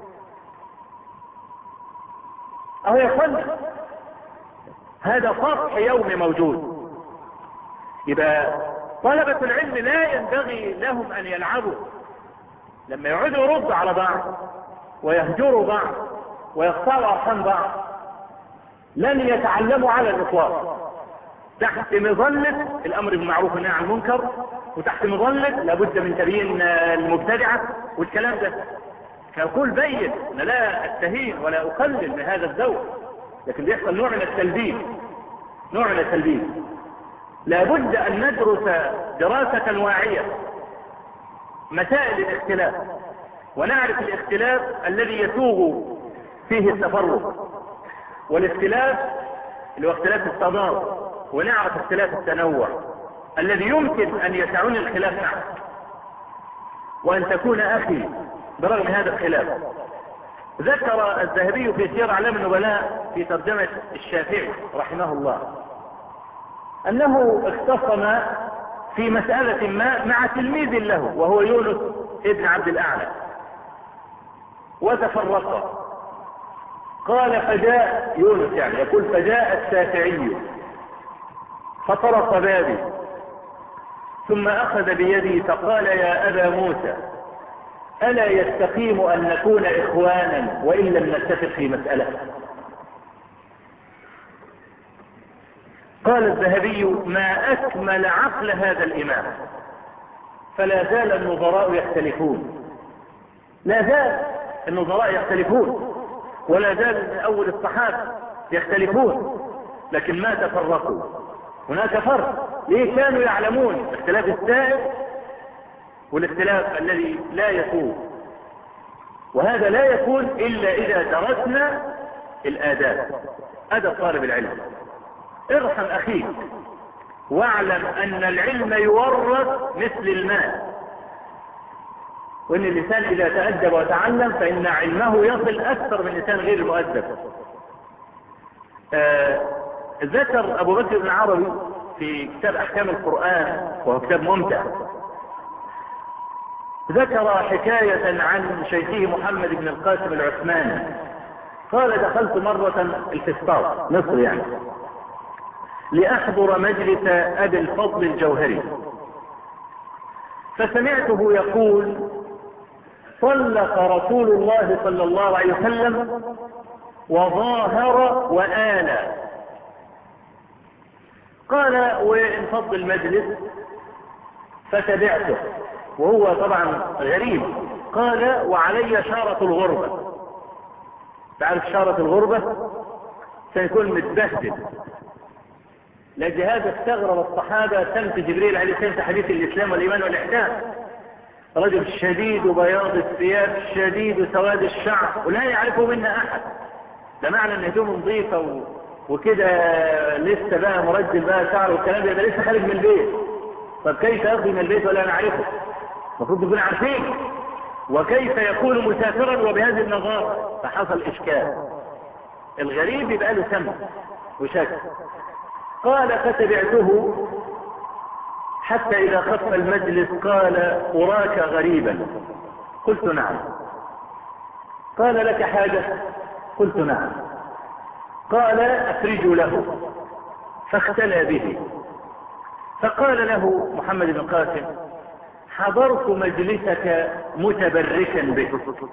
اهو يا اخوانا هذا سطح يومي موجود. يبقى طلبة العلم لا ينبغي لهم ان يلعبوا، لما يقعدوا يردوا على بعض ويهجروا بعض ويقطعوا ارحام بعض لن يتعلموا على الاطلاق، تحت مظلة الامر بالمعروف والنهي عن المنكر، وتحت مظلة لابد من تبيين المبتدعة والكلام ده. فأقول بين أنا لا أستهين ولا أقلل من هذا الدور، لكن بيحصل نوع من التلبيس، نوع من التلبيس. لابد أن ندرس دراسة واعية مسائل الاختلاف، ونعرف الاختلاف الذي يسوغ فيه التفرق، والاختلاف اللي هو اختلاف التضاد، ونعرف اختلاف التنوع الذي يمكن ان يسعني الخلاف معك وان تكون اخي برغم هذا الخلاف. ذكر الذهبي في سير اعلام النبلاء في ترجمة الشافعي رحمه الله انه اختصم في مسألة ما مع تلميذ له وهو يونس ابن عبد الاعلى وتفرقا. قال فجاء يونس، يعني يقول فجاء الشافعي فطرق بابي ثم أخذ بيدي فقال يا أبا موسى ألا يستقيم أن نكون إخوانا وإن لم نتفق في مسألة؟ قال الذهبي ما أكمل عقل هذا الإمام. فلا زال النظراء يختلفون، لا زال النظراء يختلفون، ولا زال من أول الصحابة يختلفون، لكن ما تفرقوا. هناك فرق. ليه؟ كانوا يعلمون اختلاف السائر والاختلاف الذي لا يكون، وهذا لا يكون إلا إذا درسنا الآداب، أدب طالب العلم. ارحم أخيك واعلم أن العلم يورث مثل المال، وإن الإنسان إذا تأدب وتعلم فإن علمه يصل أكثر من الإنسان غير المؤدب. ذكر أبو بكر بن عربي في كتاب أحكام القرآن، وهو كتاب ممتع، ذكر حكاية عن شيخه محمد بن القاسم العثماني. قال دخلت مرة الفسطاط مصر يعني لأحضر مجلس أبي الفضل الجوهري، فسمعته يقول طلق رسول الله صلى الله عليه وسلم وظاهر وآلى. قال وانفض المجلس فتبعته، وهو طبعا غريب. قال وعلي شارة الغربة. تعرف شارة الغربة؟ سيكون متبهدل. لأجل هذا استغرب الصحابة سمت جبريل عليه السلام في حديث الإسلام والإيمان والإحسان، رجل شديد وبياض الثياب شديد سواد الشعر ولا يعرفه منا أحد. ده معنى ان هدومه نظيفة وكده لسه بقى مرجل بقى شعره والكلام ده لسه خارج من البيت. طب كيف يخرج من البيت ولا نعرفه؟ المفروض نكون عارفين. وكيف يكون مسافرا وبهذه النظارة؟ فحصل إشكال. الغريب يبقى له سم وشك. قال فتبعته حتى إذا خف المجلس قال أراك غريبا. قلت نعم. قال لك حاجة؟ قلت نعم. قال أفرجوا له، فاختلى به. فقال له محمد بن قاسم حضرت مجلسك متبركا به.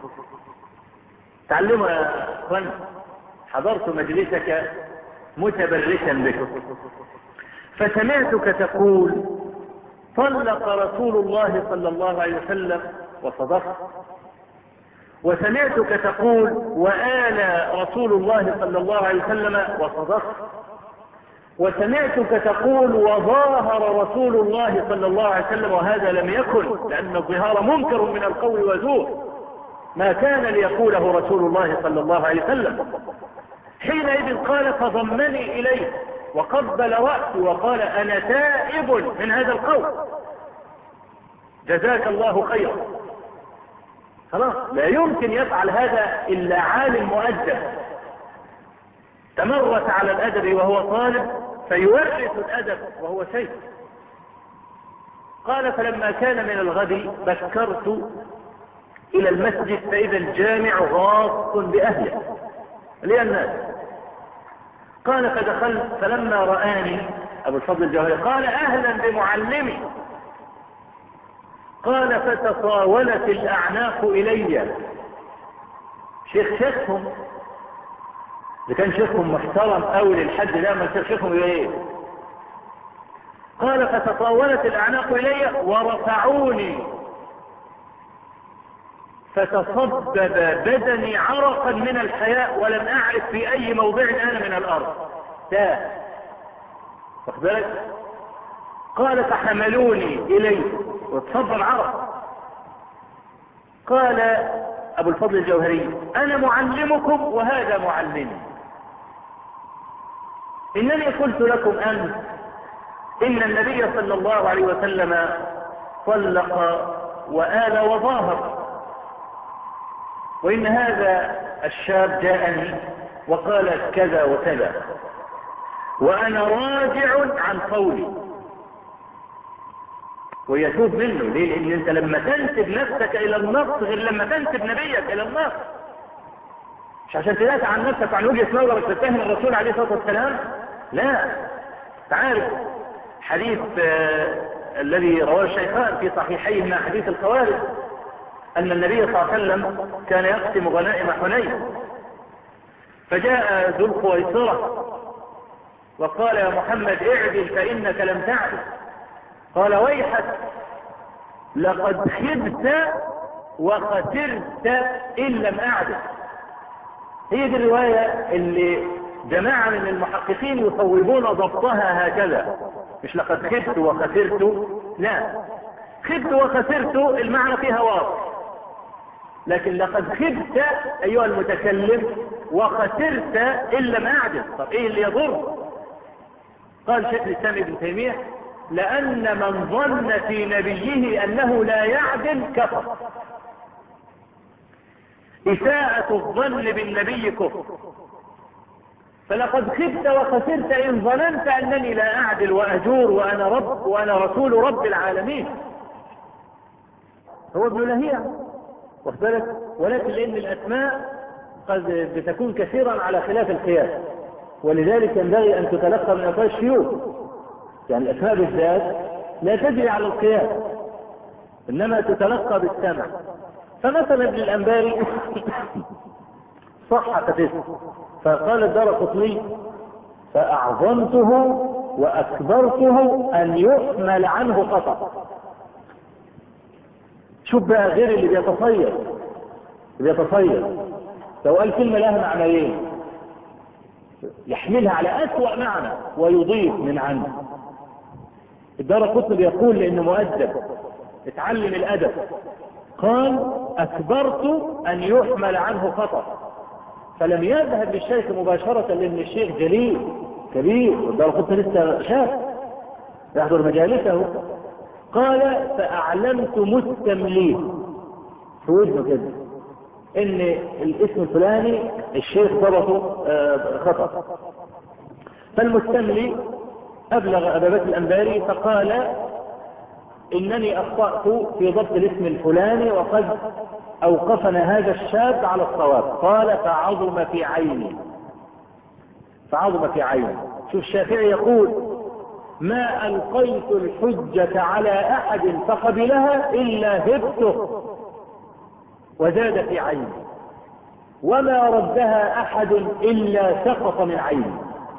تعلموا يا اخوان، حضرت مجلسك متبركا به فسمعتك تقول طلق رسول الله صلى الله عليه وسلم وصدقت، وسمعتك تقول وآل رسول الله صلى الله عليه وسلم وصدقت، وسمعتك تقول وظاهر رسول الله صلى الله عليه وسلم، وهذا لم يكن، لأن الظهار منكر من القول وزور، ما كان ليقوله رسول الله صلى الله عليه وسلم. حينئذ قال فضمني إليه وقبل رأسي وقال أنا تائب من هذا القول، جزاك الله خيرا. خلاص، لا يمكن يفعل هذا إلا عالم مؤدب تمرس على الأدب وهو طالب فيورث الأدب وهو شيخ. قال فلما كان من الغد بكرت إلى المسجد فإذا الجامع غاص بأهله للناس. قال فدخلت فلما رآني أبو الفضل الجوهري قال أهلا بمعلمي. قال فتطاولت الأعناق إلي. شيخهم إذا كان شيخهم محترم أوي للحد ده ما شيخهم إيه؟ قال فتطاولت الأعناق إلي ورفعوني فتصبب بدني عرقا من الحياء ولم أعرف في أي موضع أنا من الأرض. واخد. قال فحملوني إليه وتصب العرق. قال أبو الفضل الجوهري أنا معلمكم وهذا معلمي. إنني قلت لكم أمس إن النبي صلى الله عليه وسلم طلق وآل وظاهر، وإن هذا الشاب جاءني وقال كذا وكذا وأنا راجع عن قولي. ويتوب منه. ليه؟ لأن أنت لما تنسب نفسك إلى النص غير لما تنسب نبيك إلى النص. مش عشان تدافع عن نفسك وعن وجهة نظرك تتهم الرسول عليه الصلاة والسلام. لا. تعرف حديث الذي رواه الشيخان في صحيحيه من حديث الخوارج أن النبي صلى الله عليه وسلم كان يقسم غنائم حنين، فجاء ذو الخويصرة وقال يا محمد اعدل فإنك لم تعدل. قال ويحك لقد خبت وخسرت إن لم أعدل. هي دي الرواية اللي جماعة من المحققين يصوبون ضبطها هكذا، مش لقد خبت وخسرت، لا، خبت وخسرت المعنى فيها واضح، لكن لقد خبت أيها المتكلم وخسرت إن لم أعدل. طب إيه اللي يضر؟ قال شيخ الإسلام ابن تيمية لأن من ظن في نبيه أنه لا يعدل كفر. إساءة الظن بالنبي كفر، فلقد خبت وخسرت إن ظننت أنني لا أعدل وأجور وأنا رب وأنا رسول رب العالمين. هو ابن لهيع واخد بالك، ولكن لأن الأسماء قد بتكون كثيرا على خلاف القياس، ولذلك ينبغي أن تتلقى من أفواه الشيوخ. يعني الأسماء بالذات لا تجري على القياس، إنما تتلقى بالسمع. فمثلا ابن الأنباري صح فتسك، فقال الدارقطني فأعظمته وأكبرته أن يحمل عنه خطأ. شوف بقى غير اللي بيتصير لو قال كلمة لها معنيين يحملها على أسوأ معنى ويضيف من عنده. الدارقطني بيقول لأنه مؤدب اتعلم الأدب، قال أكبرت أن يحمل عنه خطأ، فلم يذهب للشيخ مباشرة لأن الشيخ جليل كبير والدارقطني لسه شاب يحضر مجالسه. قال فأعلمت مستمليه في وجهه كده ان الاسم الفلاني الشيخ ضبطه خطأ. فالمستملي أبلغ أبا بكر الأنباري فقال إنني أخطأت في ضبط الاسم الفلاني وقد أوقفنا هذا الشاب على الصواب. قال فعظم في عيني، فعظم في عيني. شوف الشافعي يقول ما ألقيت الحجة على أحد فقبلها إلا هبته وزاد في عيني، وما ردها أحد إلا سقط من عيني.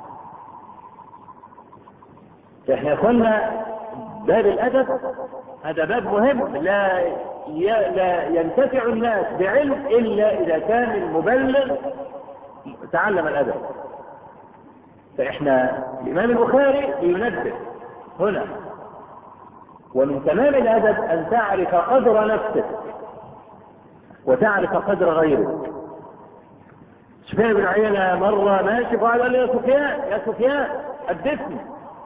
احنا يا اخوانا باب الأدب هذا باب مهم، لا ينتفع الناس بعلم إلا إذا كان المبلغ تعلم الأدب. فإحنا الإمام البخاري بينبه هنا ومن تمام الأدب أن تعرف قدر نفسك وتعرف قدر غيرك. سفيان بن عيينة مرة ماشي فقال له يا سفيان حدثني.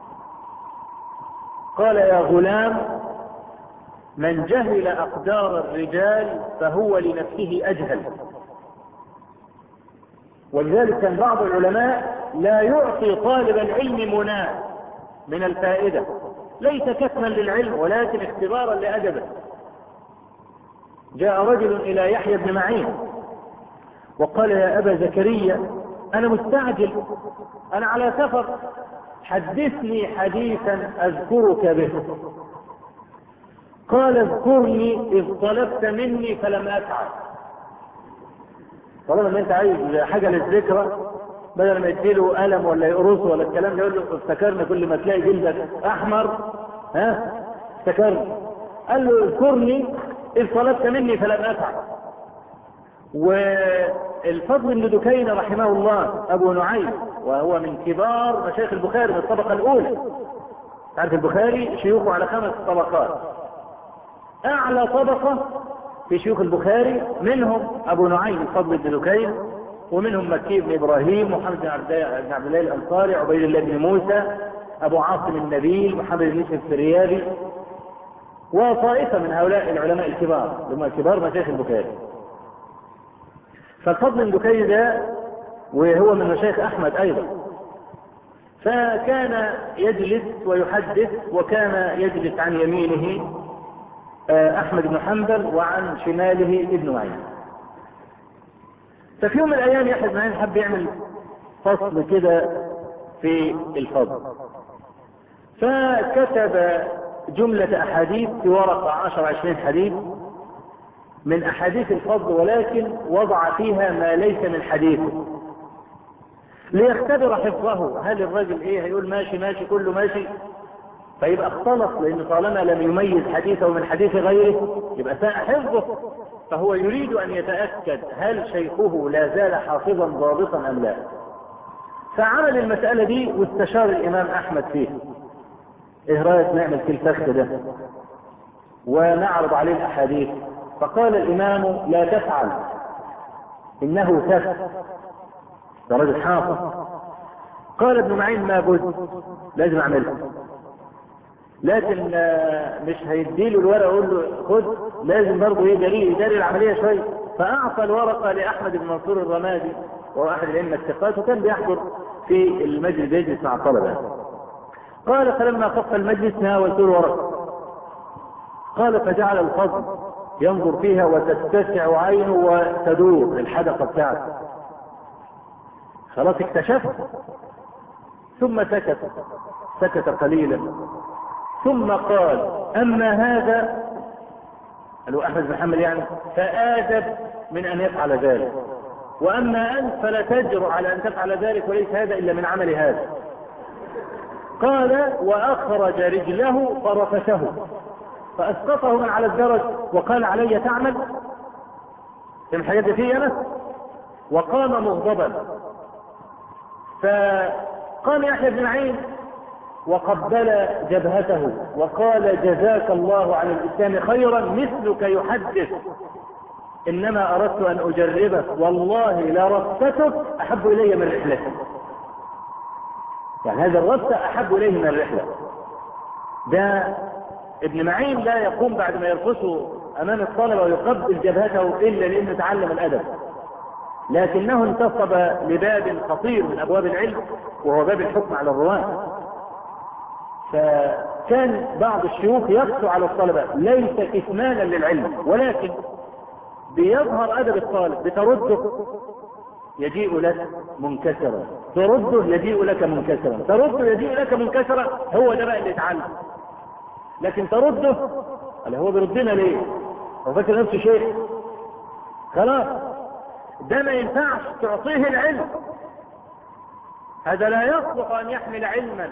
قال يا غلام من جهل أقدار الرجال فهو لنفسه أجهل. ولذلك كان بعض العلماء لا يعطي طالب العلم مناه من الفائدة، ليس كتما للعلم ولكن اختبارا لأدبه. جاء رجل إلى يحيى بن معين وقال يا أبا زكريا أنا مستعجل، أنا على سفر، حدثني حديثا أذكرك به. قال اذكرني إذ طلبت مني فلم أفعل. طالما ان انت عايز حاجة للذكرى بدل ما يديله قلم ولا يقرصه ولا الكلام ده يقول له افتكرني كل ما تلاقي جلدك احمر افتكرني. قال له اذكرني إذ طلبت مني فلم أفعل. والفضل بن دكين رحمه الله أبو نعيم وهو من كبار مشايخ البخاري من الطبقة الأولى. تعرف البخاري شيوخه على 5 طبقات، أعلى طبقة في شيوخ البخاري منهم أبو نعيم الفضل بن دكين، ومنهم مكي بن إبراهيم، محمد بن عبد الله الأنصاري، عبيد الله بن موسى، أبو عاصم النبيل، محمد بن يوسف الفريابي، وطائفة من هؤلاء العلماء الكبار هم كبار مشايخ البخاري. فالفضل بن دكين ده وهو من مشايخ أحمد أيضا، فكان يجلس ويحدث، وكان يجلس عن يمينه أحمد بن حنبل وعن شماله ابن معين. ففي يوم من الأيام يحيى بن معين حب يعمل فصل كده في الفضل، فكتب جملة أحاديث في ورقة 10-20 حديث من أحاديث الفضل، ولكن وضع فيها ما ليس من حديثه ليختبر حفظه. هل الرجل هيقول ماشي ماشي كله ماشي، فيبقى اختلط، لأن طالما لم يميز حديثه من حديث غيره يبقى ساء حفظه. فهو يريد أن يتأكد هل شيخه لا زال حافظا ضابطا أم لا. فعمل المسألة دي واستشار الإمام أحمد فيه. إيه رأيك نعمل في الفخ ده ونعرض عليه الأحاديث؟ فقال الإمام لا تفعل، إنه سفه، ده رجل حافظ. قال ابن معين ما بد، لازم أعمله، لكن مش هيديله الورقة يقول له خد، لازم برضه يداري العملية شوية. فأعطى الورقة لأحمد بن منصور الرمادي، وهو أحد الأئمة الثقات، وكان بيحضر في المجلس يجلس مع الطلبة. قال فلما خف المجلس ناولت الورقة. قال فجعل الفضل ينظر فيها وتتسع عينه وتدور الحدقة بتاعته، خلاص اكتشفت. ثم سكت قليلا، ثم قال أما هذا، قالوا أحمد بن حنبل يعني، فآدب من أن يفعل ذلك، وأما أنت فلا تجرؤ على أن تفعل ذلك، وليس هذا إلا من عمل هذا. قال وأخرج رجله فرفشه فأسقطه من على الدرج وقال علي تعمل من حاجات فيه أنا، وقام مغضبا. فقام يحيى بن معين وقبل جبهته وقال جزاك الله عن الإسلام خيرا، مثلك يحدث، إنما أردت أن أجربك، والله لرفتك أحب إلي من رحلتي. يعني هذا الرفت أحب إليه من الرحلة. ده ابن معين لا يقوم بعد ما يرقصه أمام الطلبة ويقبل جبهته إلا لأنه تعلم الأدب، لكنه انتصب لباب خطير من أبواب العلم، وهو باب الحكم على الرواة. فكان بعض الشيوخ يقسو على الطلبة ليس كتمانا للعلم، ولكن بيظهر أدب الطالب، بترده يجيء لك منكسرا، ترده يجيء لك منكسرا، ترده يجيء لك منكسرا. هو ده بقى اللي يتعلم. لكن ترده، قال هو بيردنا ليه؟ هو فاكر نفسه شيخ؟ خلاص ده ما ينفعش تعطيه العلم، هذا لا يصلح أن يحمل علما،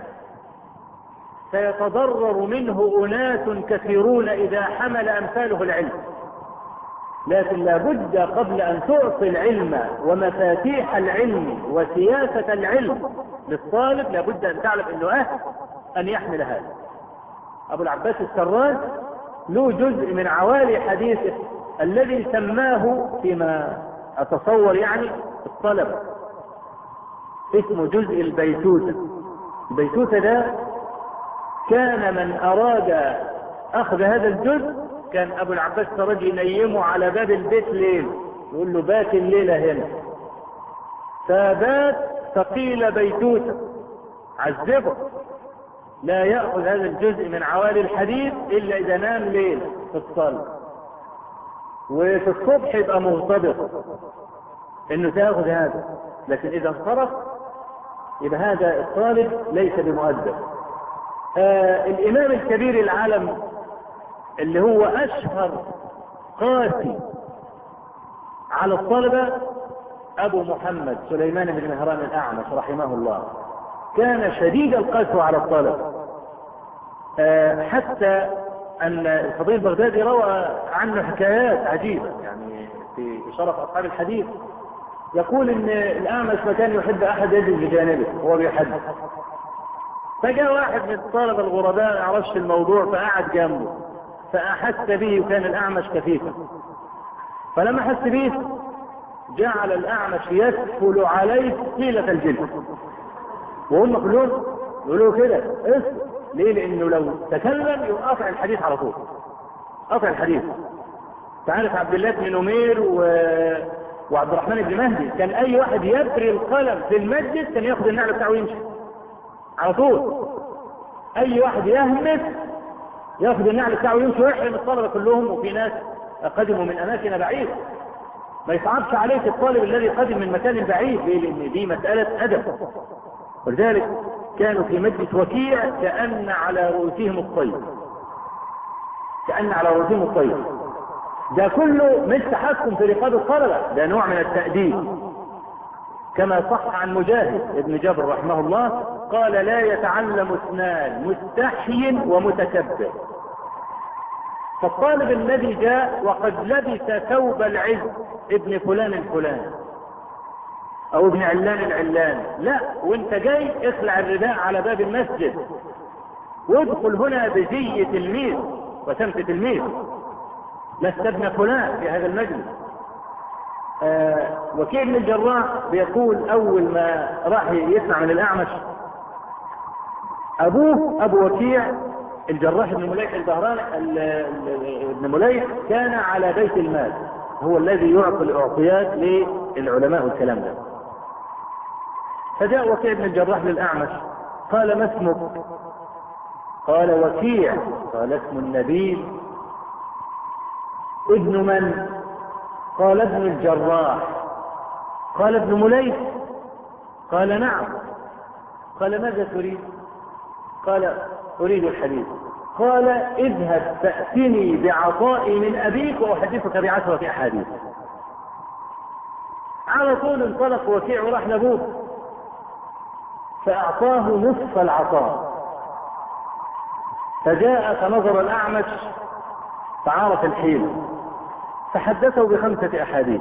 سيتضرر منه أناس كثيرون إذا حمل أمثاله العلم. لكن لابد قبل أن تعطي العلم ومفاتيح العلم وسياسة العلم للطالب، لابد أن تعلم أنه أن يحمل هذا. أبو العباس السراج له جزء من عوالي حديثه الذي سماه فيما أتصور يعني الطلب، اسمه جزء البيتوتة. البيتوتة ده كان من أراد أخذ هذا الجزء كان أبو العباس السراج ينيمه على باب البيت ليل، يقول له بات الليلة هنا، فبات ثقيل بيتوتة، عذبه، لا يأخذ هذا الجزء من عوالي الحديث إلا إذا نام ليل في الصلاة، وفي الصبح يبقى مغتبط إنه تأخذ هذا. لكن إذا انصرف يبقى هذا الطالب ليس بمؤدب. الإمام الكبير العالم اللي هو أشهر قاسي على الطلبة أبو محمد سليمان بن مهران الأعمش رحمه الله، كان شديد القسوة على الطلبة، حتى أن الخطيب البغدادي روى عنه حكايات عجيبة يعني في شرف أصحاب الحديث. يقول إن الأعمش ما كان يحب أحد يجلس بجانبه وهو بيحدث، فجاء واحد من الطلبة الغرباء ما يعرفش الموضوع فقعد جنبه فأحس به، وكان الأعمش كفيفا، فلما حس به جعل الأعمش يسفل عليه طيلة الجلد، وهم كلهم يقولوا كده اسفل ليه؟ لأنه لو تكلم يقطع الحديث على طول، قطع الحديث. تعرف عبد الله بن نمير وعبد الرحمن بن مهدي، كان أي واحد يبري القلم في المجلس كان ياخذ النعل بتاعه ويمشي على طول. أي واحد يهمس ياخذ النعل بتاعه ويمشي ويحرم الطلبة كلهم. وفي ناس قدموا من أماكن بعيدة، ما يصعبش عليك الطالب الذي قدم من مكان بعيد، ليه؟ لأن دي مسألة أدب. ولذلك كانوا في مجلس وكيع كأن على رؤوسهم الطير، كأن على رؤوسهم الطير. ده كله مش تحكم في رقاب الطلبة، ده نوع من التأديب، كما صح عن مجاهد ابن جبر رحمه الله قال: لا يتعلم اثنان مستحي ومتكبر. فالطالب الذي جاء وقد لبس ثوب العز ابن فلان الفلاني او ابن علان العلاني، لا، وانت جاي اخلع الرداء على باب المسجد وادخل هنا بزي تلميذ وسمت تلميذ، لست ابن فلان في هذا المجلس. وكيع بن الجراح بيقول اول ما راح يسمع من الاعمش، ابوه ابو وكيع الجراح بن مليح البهراني ابن مليح كان على بيت المال، هو الذي يعطي الاعطيات للعلماء والكلام ده. فجاء وكيع بن الجراح للاعمش قال: ما اسمك؟ قال: وكيع. قال: اسم النبيل. ابن من؟ قال: ابن الجراح. قال: ابن مليح؟ قال: نعم. قال: ماذا تريد؟ قال: اريد الحديث. قال: اذهب فأتني بعطائي من ابيك واحدثك ب10 احاديث. على طول انطلق وكيع وراح لابوه فاعطاه نصف العطاء. فجاء فنظر الاعمش فعرف الحيل فحدثه ب5 احاديث.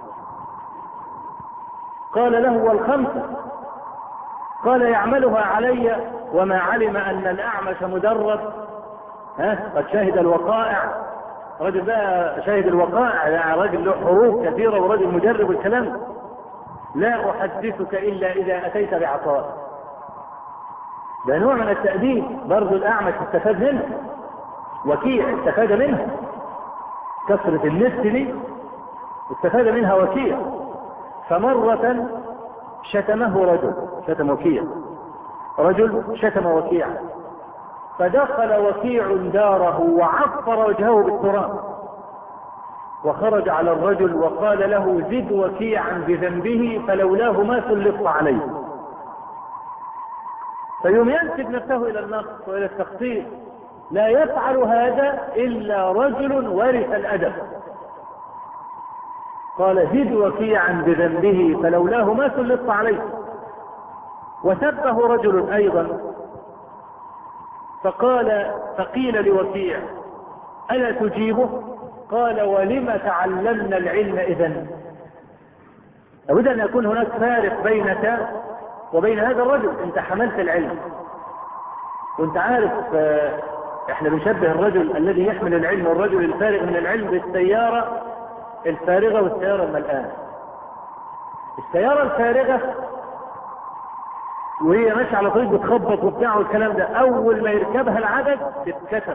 قال له: والخمسة؟ قال: يعملها علي وما علم ان الاعمش مدرب، قد شهد الوقائع، رجل بقى شاهد الوقائع، يعني رجل له حروف كثيرة ورجل مجرب الكلام. لا احدثك الا اذا اتيت بعطاء. ده نوع من التأديب برضو، الاعمش استفاد منه، وكيع استفاد منها، كثرة النفس دي استفاد منها وكيع. فمرة شتمه رجل، شتم وكيع، رجل شتم وكيع، فدخل وكيع داره وعفر وجهه بالتراب، وخرج على الرجل وقال له: زد وكيعا بذنبه فلولاه ما سلطت عليه. فيوم ينسب نفسه الى النقص والى التقصير، لا يفعل هذا الا رجل ورث الادب. قال: زد وكيعا بذنبه فلولاه ما سلطت عليه. وسبه رجل ايضا فقيل لوكيع: الا تجيبه؟ قال: ولم تعلمنا العلم اذن؟ لابد ان يكون هناك فارق بينك وبين هذا الرجل. انت حملت العلم، وانت عارف احنا بنشبه الرجل الذي يحمل العلم والرجل الفارغ من العلم بالسيارة الفارغة والسيارة الملآنة. السيارة الفارغة وهي ماشية على طريق بتخبط وبتاع والكلام ده، اول ما يركبها العدد تتكتم.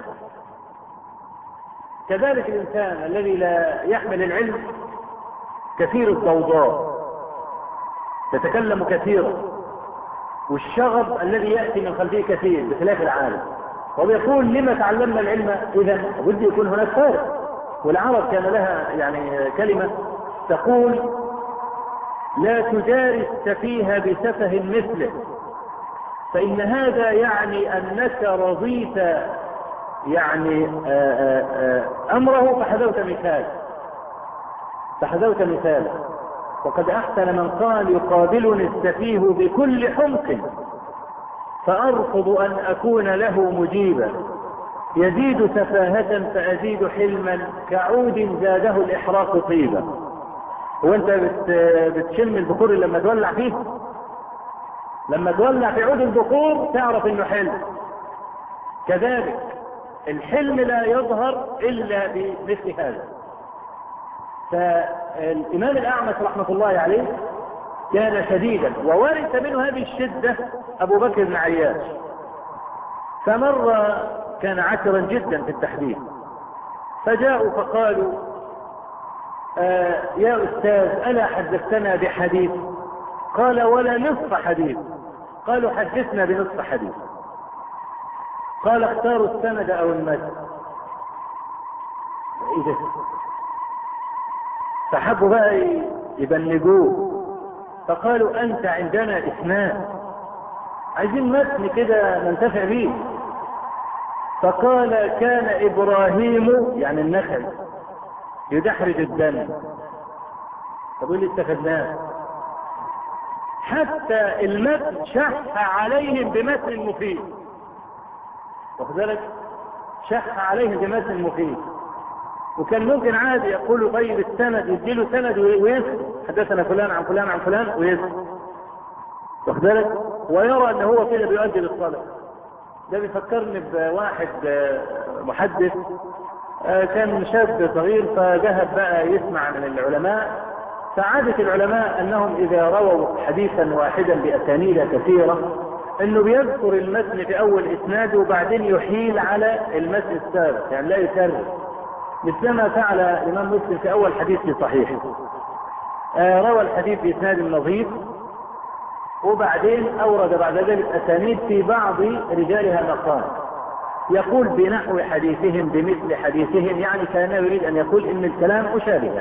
كذلك الانسان الذي لا يحمل العلم كثير الضوضاء، يتكلم كثيرا، والشغب الذي يأتي من خلفه كثير بخلاف العالم. وبيقول: لما تعلمنا العلم اذا؟ بد يكون هناك فارق. والعرب كان لها يعني كلمة تقول: لا تجاري السفيه بسفه مثله، فإن هذا يعني أنك رضيت يعني أمره فحذوت مثاله. وقد أحسن من قال: يقابلني السفيه بكل حمق فأرفض أن أكون له مجيبا، يزيد سفاهة فأزيد حلما كعود زاده الإحراق طيبا. وانت بتشم البخور لما تولع فيه، لما تولع في عود البخور تعرف انه حلم. كذلك الحلم لا يظهر الا بمثل هذا. فالامام الاعمش رحمة الله عليه كان شديدا، وورث منه هذه الشدة ابو بكر بن عياش. فمرة كان عسرا جدا في التحديث، فجاءوا فقالوا: يا أستاذ ألا حدثتنا بحديث؟ قال: ولا نصف حديث. قالوا: حدثنا بنصف حديث. قال: اختاروا السند أو المتن. إيه ده؟ فحبوا بقى يبلغوه، فقالوا: أنت عندنا إسناد، عايزين متن كده ننتفع به. فقال كان إبراهيم يعني النخل يدحرج الدم. طب اللي اتخذناه حتى المتن شح عليهم بمتن مفيد، واخد بالك؟ شح عليهم بمتن مفيد. وكان ممكن عادي يقولوا طيب السند، يديله سند ويسكت، حدثنا فلان عن فلان عن فلان ويسكت، واخد بالك؟ ويرى ان هو كده بيؤدي للصلاة. ده بيفكرني بواحد محدث كان شاب صغير، فذهب بقى يسمع من العلماء. فعادة العلماء انهم اذا رووا حديثا واحدا باسانيد كثيرة انه بيذكر المتن في اول اسناد وبعدين يحيل على المتن السابق، يعني لا يكرر، مثلما فعل الامام مسلم في اول حديث في صحيحه. روى الحديث باسناد نظيف وبعدين اورد بعد ذلك اسانيد في بعض رجالها مقال، يقول بنحو حديثهم بمثل حديثهم، يعني كان يريد ان يقول ان الكلام مشابه.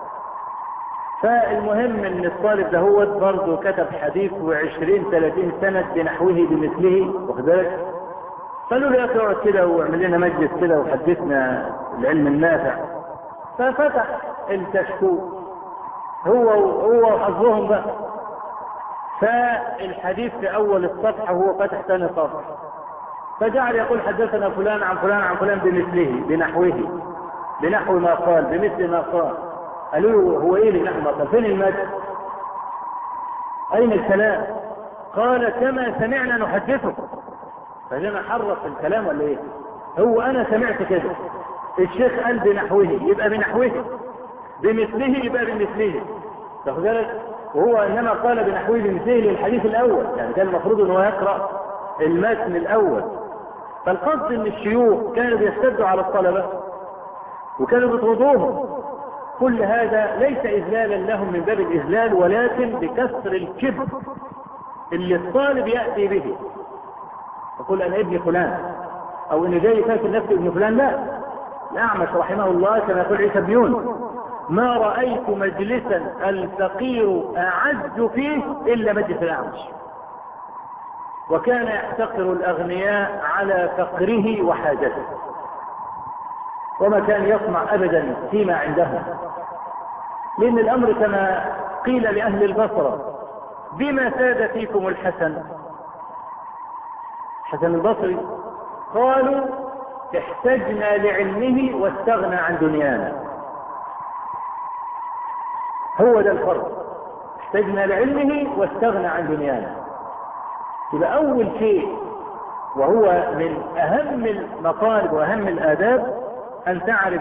فالمهم ان الطالب ده هو برضه كتب حديث و20-30 سنة بنحوه بمثله، واخد بالك؟ قالوا له يا اخي اقعد كده واعمل لنا مجلس كده وحدثنا العلم النافع. ففتح الكشكول هو وحظهم بقى، فالحديث في اول الصفحة وهو فتح ثاني صفحة، فجعل يقول حدثنا فلان عن فلان عن فلان بمثله بنحوه بنحو ما قال بمثل ما قال. قالوا هو ايه بنحو ما قال؟ فين المجد؟ اين الكلام؟ قال كما سمعنا نحدثه. فهنا حرف الكلام ولا ايه؟ هو انا سمعت كده، الشيخ قال بنحوه يبقى بنحوه، بمثله يبقى بمثله، تاخد بالك؟ وهو انما قال بنحوه بمثله للحديث الاول، يعني كان المفروض ان هو يقرا المتن الاول. فالقصد ان الشيوخ كانوا بيشتدوا على الطلبه وكانوا بيطردوهم. كل هذا ليس اذلالا لهم من باب الاذلال، ولكن بكسر الكبر اللي الطالب ياتي به، يقول انا ابن فلان او انه جاي فاكر نفسه ابن فلان. لا، الاعمش رحمه الله كما يقول عيسى بن يونس ما رايت مجلسا الفقير اعز فيه الا مجلس الاعمش، وكان يحتقر الاغنياء على فقره وحاجته، وما كان يطمع ابدا فيما عندهم. لان الامر كما قيل لاهل البصره بما ساد فيكم الحسن البصري، قالوا احتجنا لعلمه واستغنى عن دنيانا. هو ده الفرق، احتجنا لعلمه واستغنى عن دنيانا. يبقى اول شيء وهو من اهم المطالب واهم الاداب ان تعرف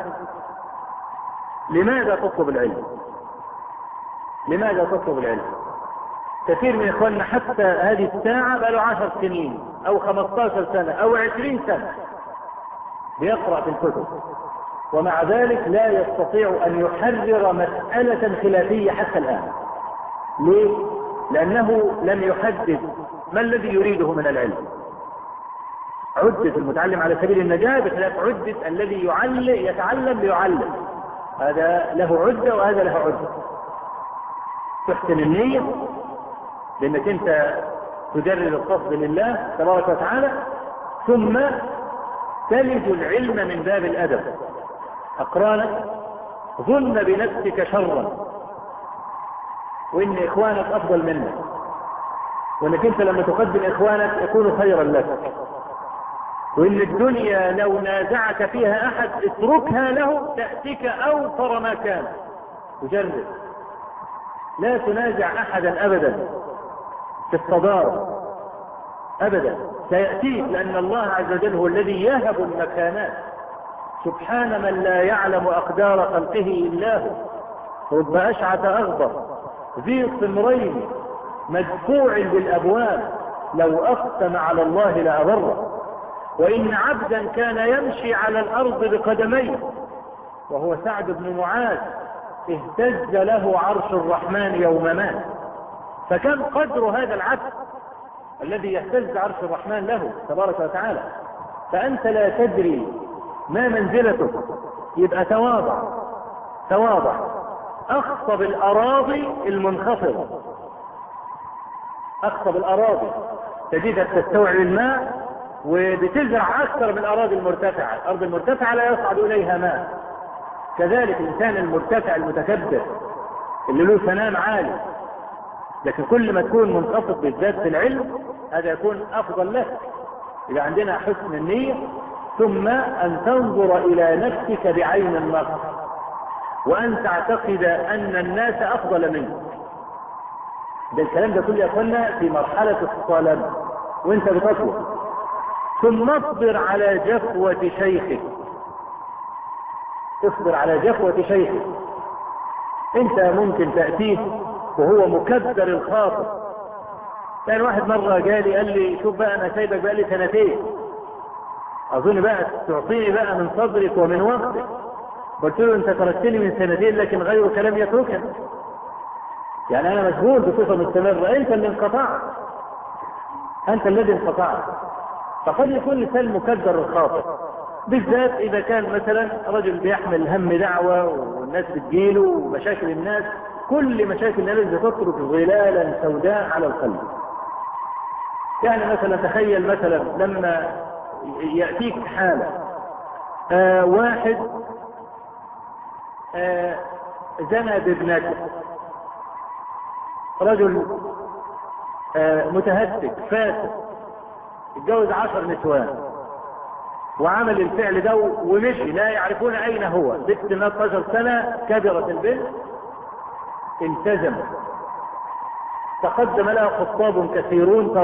لماذا تطلب العلم. لماذا تطلب العلم؟ كثير من اخواننا حتى هذه الساعة بقى له 10 سنين او 15 سنة او 20 سنة بيقرأ في الكتب، ومع ذلك لا يستطيع ان يحرر مسألة خلافية حتى الان. ليه؟ لانه لم يحدد ما الذي يريده من العلم. عدة المتعلم على سبيل النجاة بخلاف عدة الذي يتعلم ليعلم، هذا له عدة وهذا له عدة. تحسن النية لانك انت تجرد القصد لله تبارك وتعالى، ثم تلج العلم من باب الادب. اقرانك ظن بنفسك شرا وان اخوانك افضل منك، وانك انت لما تقدم اخوانك يكون خيرا لك، وان الدنيا لو نازعك فيها احد اتركها له تأتيك اوفر ما كان. تجرد، لا تنازع احدا ابدا في الصدارة ابدا، سيأتيك، لان الله عز وجل هو الذي يهب المكانات. سبحان من لا يعلم اقدار خلقه الا هو. رب اشعث اغبر ذي صمرين مدفوع بالابواب لو اقسم على الله لأبره. وان عبدا كان يمشي على الارض بقدميه وهو سعد بن معاذ اهتز له عرش الرحمن يوم مات. فكم قدر هذا العبد الذي يهتز عرش الرحمن له تبارك وتعالى؟ فأنت لا تدري ما منزلتك، يبقى تواضع. أخطب الأراضي المنخفضة، أخطب الأراضي تجدها تستوعب الماء وبتزرع أكثر من الأراضي المرتفعة. الأرض المرتفعة لا يصعد إليها ماء. كذلك الإنسان المرتفع المتكبر اللي له سنام عالي، لكن كل ما تكون منخفض بالذات في العلم هذا يكون أفضل لك. إذا عندنا حسن النية، ثم أن تنظر إلى نفسك بعين النظر، وأن تعتقد أن الناس أفضل منك. ده الكلام ده كله يا أخوانا في مرحلة الطلب وانت بتطلب. ثم اصبر على جفوة شيخك. اصبر على جفوة شيخك. انت ممكن تأتيه وهو مكدر الخاطر. كان واحد مرة جالي قال لي شوف بقى انا سايبك بقى لي 2 سنين، اظن بقى تعطيني بقى من صبرك ومن وقتك. قلت له انت تركتني من 2 سنين لكن غيرك لم يتركني. يعني انا مشغول بصفة مستمرة، انت اللي انقطعت، انت الذي انقطعت. فقد يكون الانسان مكدر الخاطر، بالذات اذا كان مثلا رجل بيحمل هم دعوة والناس بتجيله ومشاكل الناس، كل مشاكل الناس بتترك ظلالا سوداء على القلب. يعني مثلا تخيل مثلا لما يأتيك حالة واحد زنى بابنته، رجل متهتك فاسد اتجوز 10 نسوان وعمل الفعل ده ومشي، لا يعرفون اين هو. بنت 12 سنة كبرت البنت، التزم، تقدم لها خطاب كثيرون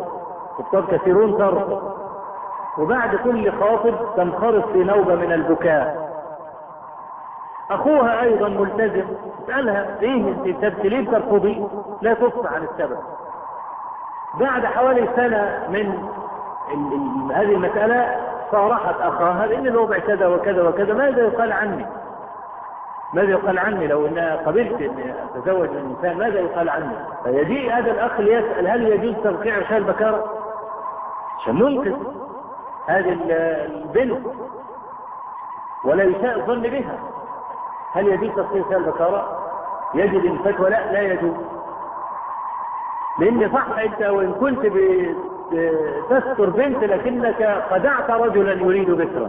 ترفض، وبعد كل خاطب تنخرط في نوبة من البكاء. اخوها ايضا ملتزم، اسألها ايه انت بتبكي ليه بترفضي؟ لا تفصح عن السبب. بعد حوالي سنة من هذه المسألة صارحت اخاها لان الوضع كذا وكذا وكذا، ماذا يقال عني لو ان قبلت ان اتزوج من انسان، ماذا يقال عني؟ فيجي هذا الاخ ليسأل هل يجوز توقيع رشاة البكارة عشان ننقذ هذه البنت ولا يساء الظن بها؟ هل يجوز توقيع رشاة البكارة؟ يجد الفتوى لا يجوز. لان صح انت وان كنت تستر بنت لكنك خدعت رجلا يريد بكرا،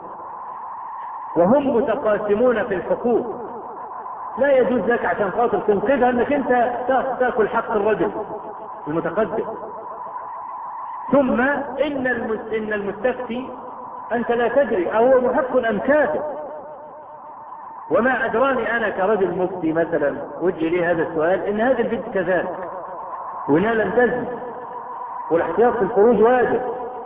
وهم متقاسمون في الحقوق. لا يجوز لك عشان خاطر تنقذها انك انت تاكل حق الرجل المتقدم. ثم ان المستفتي انت لا تدري اهو محق ام كافر. وما ادراني انا كرجل مفتي مثلا وجه لي هذا السؤال ان هذه البنت كذلك وانها لم تزني، والاحتياط في الخروج واجب.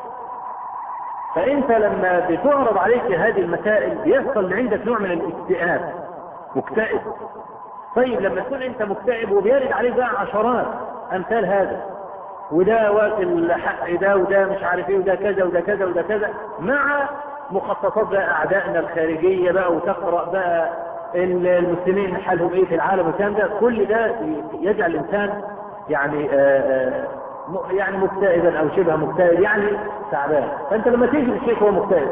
فانت لما بتعرض عليك هذه المسائل بيحصل عندك نوع من الاكتئاب، مكتئب. طيب لما تكون انت مكتئب وبيرد عليك بقى عشرات امثال هذا، وده واكل حق ده وده مش عارف ايه وده كذا وده كذا وده كذا، مع مخططات بقى اعدائنا الخارجية بقى، وتقرأ بقى المسلمين حالهم ايه في العالم والكلام ده، كل ده يجعل الانسان يعني مكتئبا او شبه مكتئب، يعني تعبان. فانت لما تيجي للشيخ هو مكتئب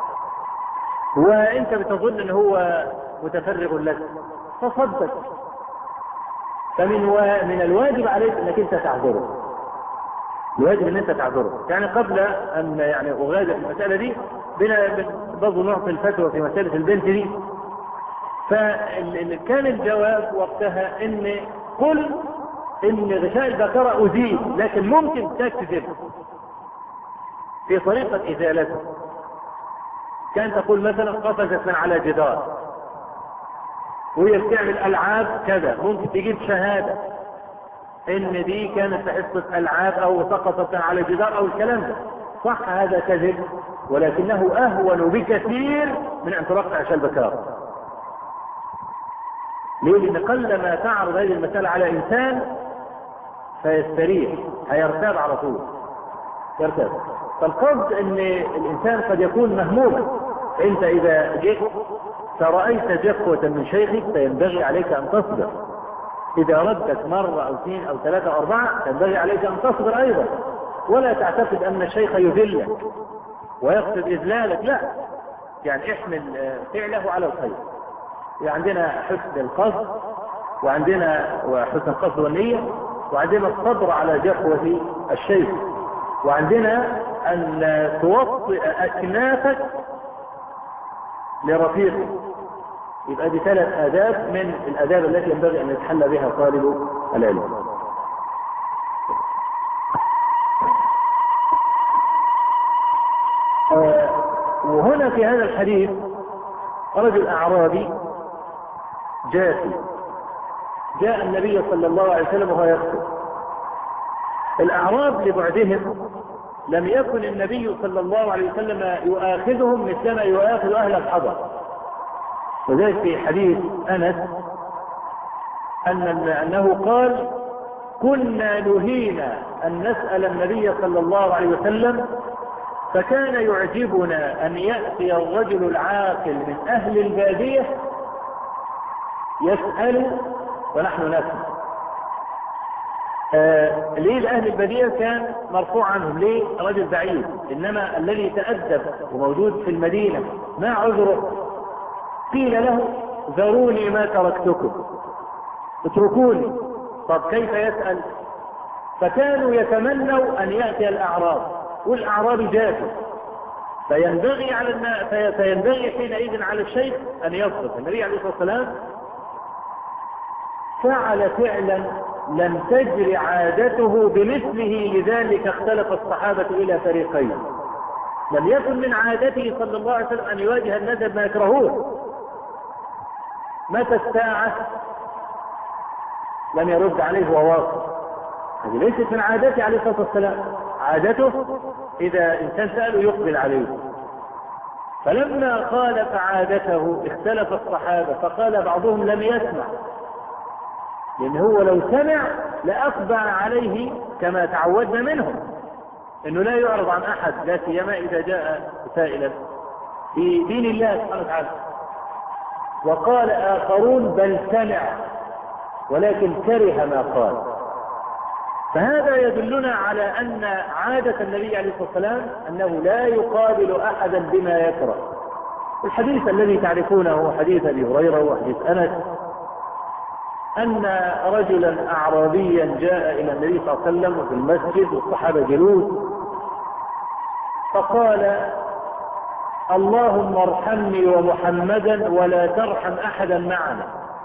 وانت بتظن ان هو متفرغ لك فصدق، من الواجب عليك انك انت تعذره. الواجب ان انت تعذره. يعني قبل ان اغادر المسألة دي برضو نعطي الفتوى في مسألة البنت دي. فكان الجواب وقتها ان قل ان غشاء البكرة ازيل، لكن ممكن تكذب في طريقة ازالته. كان تقول مثلا قفزت من على جدار وهي بتعمل العاب كذا، ممكن تجيب شهادة ان دي كانت في حصة العاب او سقطت على جدار او الكلام ده. صح هذا كذب، ولكنه اهون بكثير من ان ترقع غشاء البكرة. ليه؟ لان قلما تعرض هذه المسألة على انسان فيستريح، هيرتاب على طول، يرتاب. فالقصد ان الانسان قد يكون مهموما. انت اذا جئت فرأيت جفوة من شيخك فينبغي عليك ان تصبر. اذا ردت مرة او 2 او 3 او 4 ينبغي عليك ان تصبر ايضا، ولا تعتقد ان الشيخ يذلك ويقصد اذلالك، لا. يعني احمل فعله على الخير. عندنا حسن القصد، وعندنا حسن القصد والنية، وعندنا الصبر على جفوة الشيخ، وعندنا أن توطئ أكنافك لرفيقك. يبقى دي 3 آداب من الآداب التي ينبغي أن يتحلى بها طالب العلم. وهنا في هذا الحديث رجل أعرابي جافي جاء النبي صلى الله عليه وسلم وهو يخطب. الأعراب لبعدهم لم يكن النبي صلى الله عليه وسلم يؤاخذهم مثلما يؤاخذ أهل الحضر. وذلك في حديث أنس أنه قال: كنا نهينا أن نسأل النبي صلى الله عليه وسلم، فكان يعجبنا أن يأتي الرجل العاقل من أهل البادية يسأل ونحن نسمع. ليه الأهل البادية كان مرفوع عنهم؟ ليه رجل بعيد؟ إنما الذي تأدب وموجود في المدينة ما عذره؟ قيل له: ذروني ما تركتكم، اتركوني. طب كيف يسأل؟ فكانوا يتمنوا أن يأتي الأعراب، والأعراب جافوا، فينبغي حينئذ على الشيخ أن يصدق. النبي عليه الصلاة والسلام فعل فعلا لم تجر عادته بمثله، لذلك اختلف الصحابة إلى فريقين. لم يكن من عادته صلى الله عليه وسلم أن يواجه الناس بما يكرهون. متى الساعة؟ لم يرد عليه وواصل. هذه ليست من عادته عليه الصلاة والسلام. عادته إذا إنسان سأله يقبل عليه. فلما خالف عادته اختلف الصحابة، فقال بعضهم: لم يسمع، لأن هو لو سمع لأقبل عليه كما تعودنا منهم، إنه لا يعرض عن أحد، لا سيما إذا جاء سائلا في دين الله سبحانه وتعالى. وقال آخرون: بل سمع ولكن كره ما قال. فهذا يدلنا على أن عادة النبي عليه الصلاة والسلام أنه لا يقابل أحدا بما يكره. الحديث الذي تعرفونه حديث أبي هريرة وحديث أنس، أن رجلا أعرابيا جاء إلى النبي صلى الله عليه وسلم وفي المسجد والصحابة جلوس، فقال: اللهم ارحمني ومحمدا ولا ترحم أحدا معنا.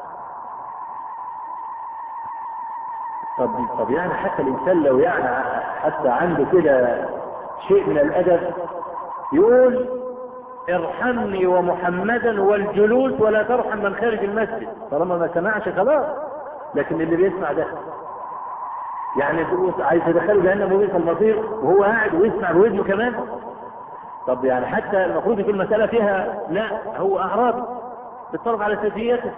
طب يعني حتى الإنسان لو يعني حتى عنده كده شيء من الأدب يقول: ارحمني ومحمدا والجلوس ولا ترحم من خارج المسجد. طالما ما سمعش خلاص. لكن اللي بيسمع ده يعني عايز يدخله جهنم وبئس المصير وهو قاعد ويسمع بودنه كمان. طب يعني حتى المفروض يكون المسألة فيها لا، هو أعرابي بيتصرف على سجيته.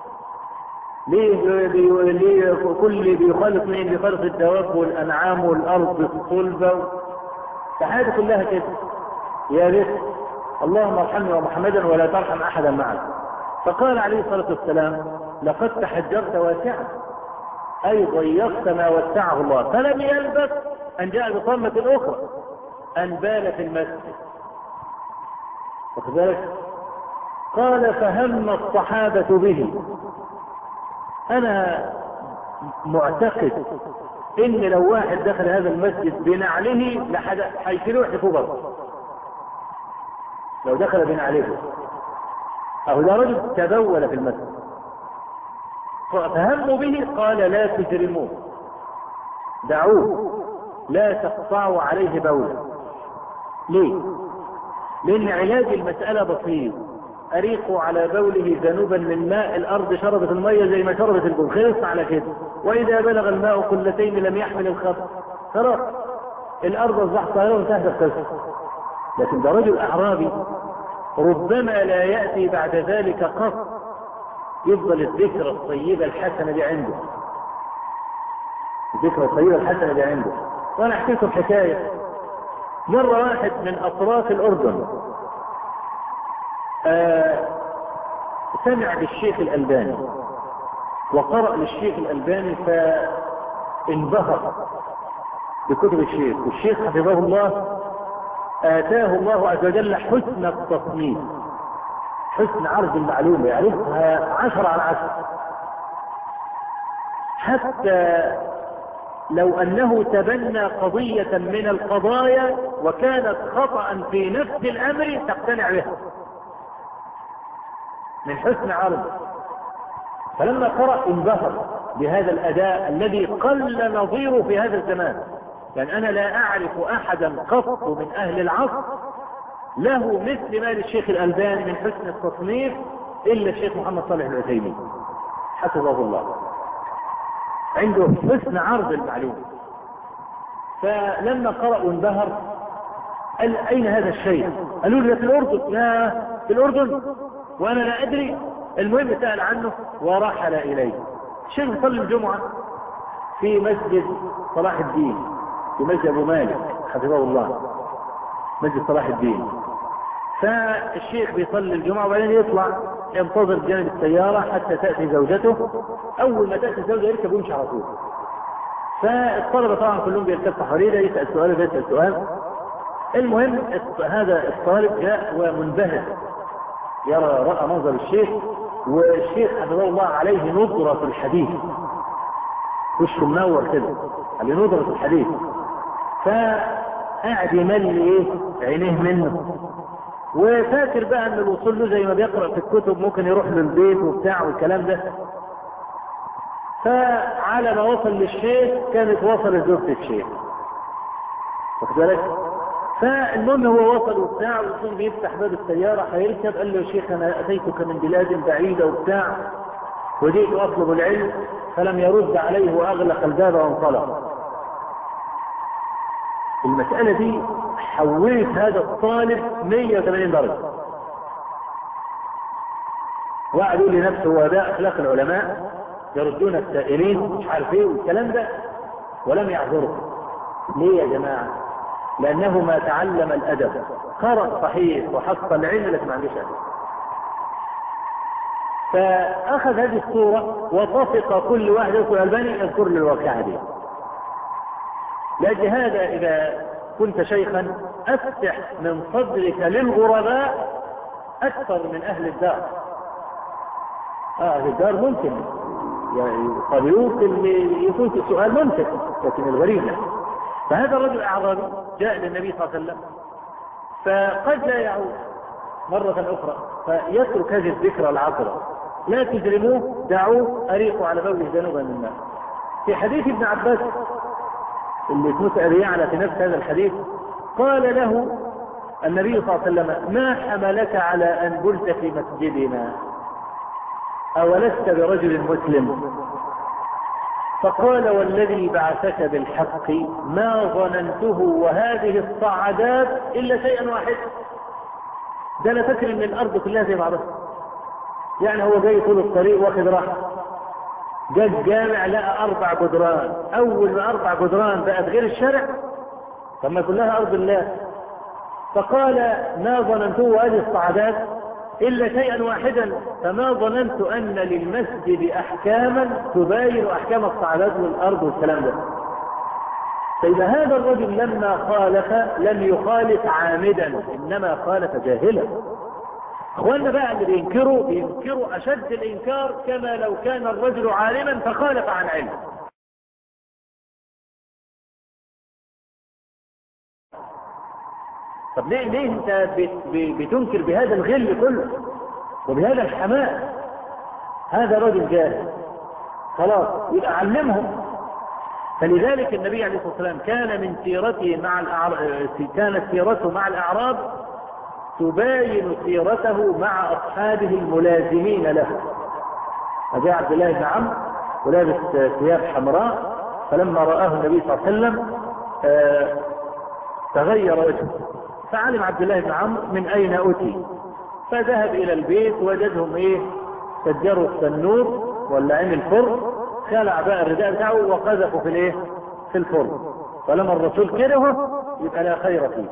ليه كل بيخالط مين؟ بيخالط الدواب والأنعام والأرض الصلبة، فهذه كلها كده. يا ريت اللهم ارحمني ومحمدا ولا ترحم أحدا معك. فقال عليه الصلاة والسلام: لقد تحجرت واسعا، أي ضيقت ما وسعه الله. فلم يلبث أن جاء بطمة أخرى، أن بال في المسجد. وكذلك قال: فهم الصحابة به. أنا معتقد إن لو واحد دخل هذا المسجد بنعله هيشيلوه يحدفوه بره. لو دخل بنعله، أو ده رجل تبول في المسجد. فهموا به، قال: لا تجرموه، دعوه، لا تقطعوا عليه بولا. ليه؟ لأن علاج المسألة بسيط. أريقوا على بوله ذنوبا من ماء الأرض، شربت المية زي ما شربت البول، خلص على كده. وإذا بلغ الماء قلتين لم يحمل الخبر، خلاص الأرض أصبحت طاهرة وانتهت القصة. لكن ده رجل أعرابي ربما لا يأتي بعد ذلك قط، يفضل الذكرى الطيبة الحسنة دي عنده، الذكرى الطيبة الحسنة دي عنده. وأنا أحكي لكم حكاية. مرة واحد من أطراف الأردن سمع بالشيخ الألباني وقرأ للشيخ الألباني فانبهر بكتب الشيخ. والشيخ حفظه الله آتاه الله عز وجل حسن التصنيف، حسن عرض المعلومة، يعرفها 10 على 10. حتى لو أنه تبنى قضية من القضايا وكانت خطأ في نفس الأمر تقتنع بها من حسن عرض. فلما قرأ انبهر بهذا الأداء الذي قل نظيره في هذا الزمان. يعني أنا لا أعرف أحدا قط من أهل العصر له مثل ما للشيخ الألباني من حسن التصنيف إلا الشيخ محمد صالح العثيمين حفظه الله، عنده حسن عرض المعلومة. فلما قرأ انبهر، قال أين هذا الشيخ؟ قالوا لي في الأردن. لا في الأردن وأنا لا أدري. المهم سأل عنه ورحل إليه. الشيخ صلى الجمعة في مسجد صلاح الدين، في مسجد أبو مالك حفظه الله، مسجد صلاح الدين. فالشيخ بيصلي الجمعة وبعدين يطلع ينتظر جانب السيارة حتى تأتي زوجته. أول ما تأتي الزوجة يركب ويمشي على طول. فالطلبة طبعا كلهم بيلتفوا حواليه، ده يسأل سؤال وده يسأل سؤال. المهم هذا الطالب جاء ومنبهر، رأى منظر الشيخ، والشيخ حفظه الله عليه نظرة الحديث، وشه منور كده، عليه نظرة الحديث. فقاعد يملي عينيه منه، وفاكر بقى ان الوصول له زي ما بيقرأ في الكتب ممكن يروح له البيت وبتاع والكلام ده. فعلى ما وصل للشيخ كانت وصل زوجة الشيخ، واخد بالك؟ فالمهم هو وصل وبتاع، ويكون بيفتح باب السيارة هيركب، قال له يا شيخ أنا أتيتك من بلاد بعيدة وبتاع وجئت أطلب العلم، فلم يرد عليه وأغلق الباب وانطلق. المسألة دي حولت هذا الطالب 180 درجة. وقعد يقول لنفسه هو ده أخلاق العلماء، يردون السائلين مش عارف ايه والكلام ده، ولم يعذره. ليه يا جماعة؟ لأنه ما تعلم الأدب، قرأ صحيح وحصل العلم لكن ما عندوش أدب. فأخذ هذه الصورة وطفق كل واحد يذكر الألباني يذكر للواقعة دي. لأجل هذا إذا كنت شيخا أفتح من صدرك للغرباء أكثر من أهل الدار. أهل الدار ممكن يعني قد يكون في سؤال ممكن، لكن الغريب لا. فهذا الرجل أعرابي جاء للنبي صلى الله عليه وسلم، فقد لا يعود مرة أخرى، فيترك هذه الذكرى العطرة، لا تجرموه، دعوه أريقوا على بوله ذنوبا من الماء. في حديث ابن عباس اللي اسمه أبي يعلى في نفس هذا الحديث، قال له النبي صلى الله عليه وسلم ما حملك على أن بلت في مسجدنا أولست برجل مسلم؟ فقال والذي بعثك بالحق ما ظننته وهذه الصعدات إلا شيئا واحد. ده أنا فاكر إن الأرض كلها زي بعضها. يعني هو جاي طول الطريق واخد راحة، جاء الجامع لقى 4 جدران، أول ما 4 جدران بقت غير الشارع فما كلها أرض الله. فقال ما ظننته وهذه الصعدات إلا شيئا واحدا، فما ظننت أن للمسجد أحكاما تباين أحكام الصعدات والأرض والكلام ده. فإذا هذا الرجل لما خالف لم يخالف عامدا، إنما خالف جاهلا. اخواننا بقى اللي بينكروا أشد الإنكار، كما لو كان الرجل عالما فخالف عن علم. طب ليه انت بتنكر بهذا الغل كله وبهذا الحماء؟ هذا رجل جاهل خلاص، يبقى علمهم. فلذلك النبي عليه الصلاة والسلام كان من سيرته كانت سيرته مع الأعراب تباين سيرته مع أصحابه الملازمين له. فجاء عبد الله بن عمرو ولابس ثياب حمراء، فلما رآه النبي صلى الله عليه وسلم تغير وجهه، فعلم عبد الله بن عمرو من أين أتي، فذهب إلى البيت وجدهم سجروا التنور ولعين الفرن، خلع بقى الرداء بتاعه وقذفوا في الفرن. فلما الرسول كرهه يبقى لا خير فيه.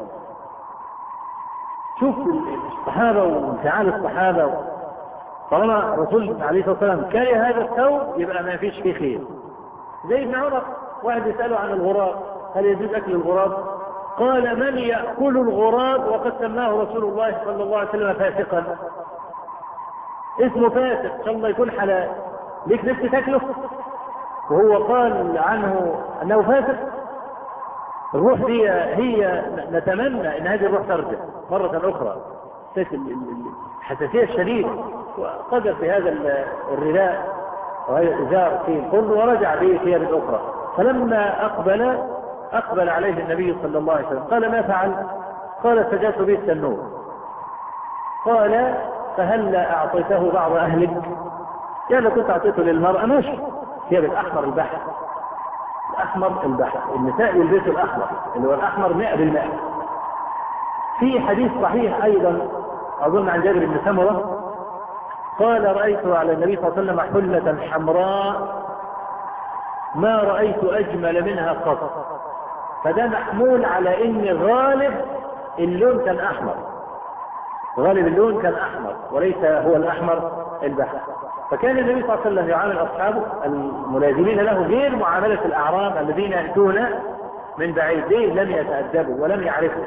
شوف الصحابة وانفعال الصحابة، طالما الرسول عليه الصلاة والسلام كره هذا الثوب يبقى ما فيش فيه خير. زي ابن عمر، واحد يسأله عن الغراب، هل يجوز أكل الغراب؟ قال من يأكل الغراب وقد سماه رسول الله صلى الله عليه وسلم فاسقا؟ اسمه فاسق، ان شاء الله يكون حلال، ليك نفس تاكله؟ وهو قال عنه أنه فاسق. الروح دي هي نتمنى أن هذه الروح ترجع مرة أخرى. الحساسية الشديدة، وقذف بهذا الرداء وهذا الإزار في الفرن ورجع به ثياب أخرى. فلما أقبل عليه النبي صلى الله عليه وسلم قال: ما فعل؟ قال: سجدت به التنور. قال: فهلا أعطيته بعض أهلك؟ يعني كنت أعطيته للمرأة ماشي، ثياب الأحمر البحر، الأحمر البحر، النساء يلبسوا الأحمر اللي هو الأحمر 100%. في حديث صحيح أيضا أظن عن جابر بن سمرة قال: رأيت على النبي صلى الله عليه وسلم حلة حمراء ما رأيت أجمل منها قط. فده محمول على إن غالب اللون كان أحمر، غالب اللون كان أحمر وليس هو الأحمر البحر. فكان النبي صلى الله عليه وسلم يعامل أصحابه الملازمين له غير معاملة الأعراب الذين يأتون من بعيد. ليه؟ لم يتأدبوا ولم يعرفوا.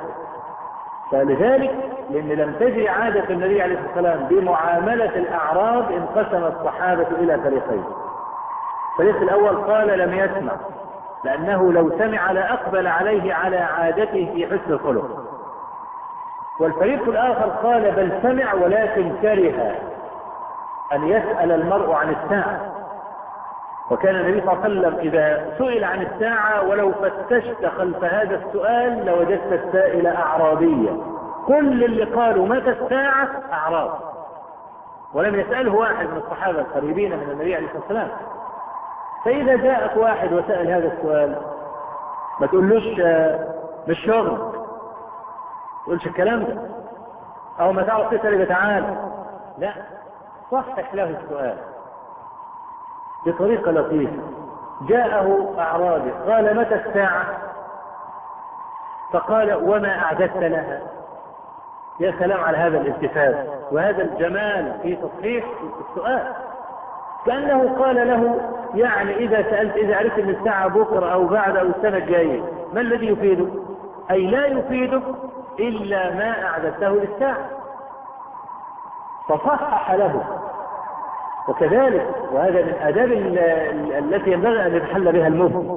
فلذلك لأن لم تجري عادة النبي عليه الصلاة والسلام بمعاملة الأعراب انقسم الصحابة إلى فريقين. الفريق الأول قال لم يسمع، لأنه لو سمع لأقبل عليه على عادته في حسن الخلق. والفريق الآخر قال بل سمع ولكن كره أن يسأل المرء عن الساعة. وكان النبي صلى الله عليه وسلم إذا سئل عن الساعة ولو فتشت خلف هذا السؤال لوجدت السائل أعرابيا. كل اللي قالوا متى الساعة أعراب، ولم يسأله واحد من الصحابة القريبين من النبي عليه الصلاة والسلام. فإذا جاءك واحد وسأل هذا السؤال ما تقولوش مش شغل، تقولش الكلام ده، أو ما تعرف تسأل تعالى، لا، صحح له السؤال بطريقة لطيفة. جاءه أعرابي قال متى الساعة؟ فقال وما أعددت لها؟ يا سلام على هذا الالتفات وهذا الجمال في تصحيح السؤال، كأنه قال له يعني إذا سألت إذا عرفت أن الساعة بكرة أو بعد أو السنة الجاية ما الذي يفيدك؟ أي لا يفيدك إلا ما أعددته للساعة. فصحح له. وكذلك وهذا من آداب التي ينبغي أن يتحلى بها المفتي،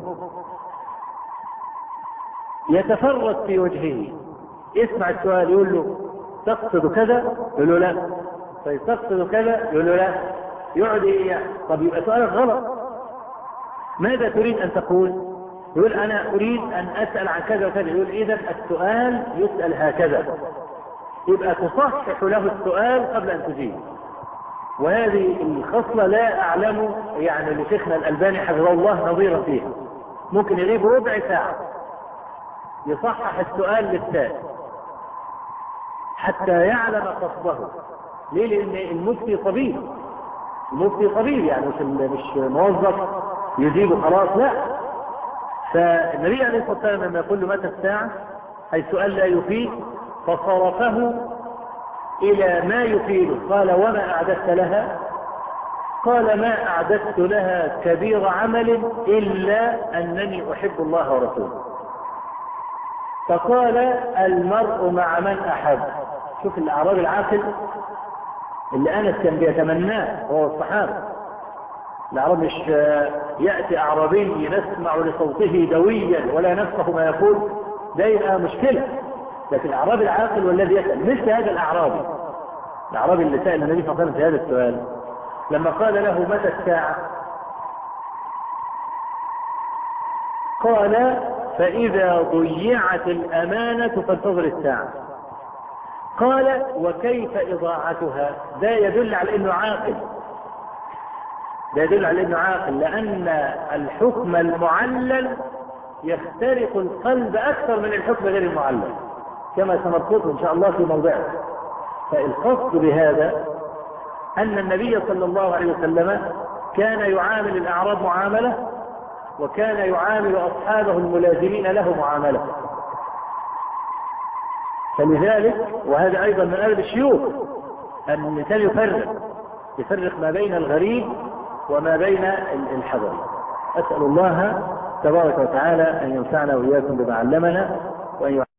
يتفرد في وجهه، يسمع السؤال يقول له تقصد كذا؟ يقول له لا. طيب تقصد كذا؟ يقول له لا. يقعد يعني طب يبقى سؤالك غلط، ماذا تريد أن تقول؟ يقول أنا أريد أن أسأل عن كذا وكذا. يقول إذا السؤال يسأل هكذا، يبقى تصحح له السؤال قبل أن تجيب. وهذه الخصلة لا أعلم يعني لشيخنا الألباني حفظه الله نظيرا فيها. ممكن يغيب ربع ساعة يصحح السؤال للسائل حتى يعلم قصده. ليه؟ لأن المفتي طبيب، المفتي طبيب يعني مش موظف يجيبه خلاص، لا. فالنبي عليه الصلاة والسلام لما يقول له متى الساعة أي سؤال لا يفيد فصرفه إلى ما يفيده. قال وما أعددت لها؟ قال ما أعددت لها كبير عمل إلا أنني أحب الله ورسوله. فقال المرء مع من أحب. شوف الأعرابي العاقل اللي أنس كان بيتمناه هو الصحابة. الأعرابي مش يأتي أعرابي نسمع لصوته دويا ولا نفقه ما يقول، ده يبقى مشكلة. لكن الأعرابي العاقل والذي يسأل مثل هذا الأعرابي اللي سأل النبي صلى الله عليه وسلم في هذا السؤال لما قال له متى الساعة؟ قال فإذا ضيعت الأمانة فانتظر الساعة. قال وكيف إضاعتها؟ ده يدل على أنه عاقل، ده يدل على أنه عاقل، لأن الحكم المعلل يخترق القلب أكثر من الحكم غير المعلل كما سنرصده إن شاء الله في موضعه. فالقصد بهذا أن النبي صلى الله عليه وسلم كان يعامل الأعراب معاملة، وكان يعامل أصحابه الملازمين له معاملة. فلذلك وهذا أيضا من أدب الشيوخ أن الإنسان يفرق ما بين الغريب وما بين الحضر. أسأل الله تبارك وتعالى أن ينفعنا وإياكم بما علمنا وأن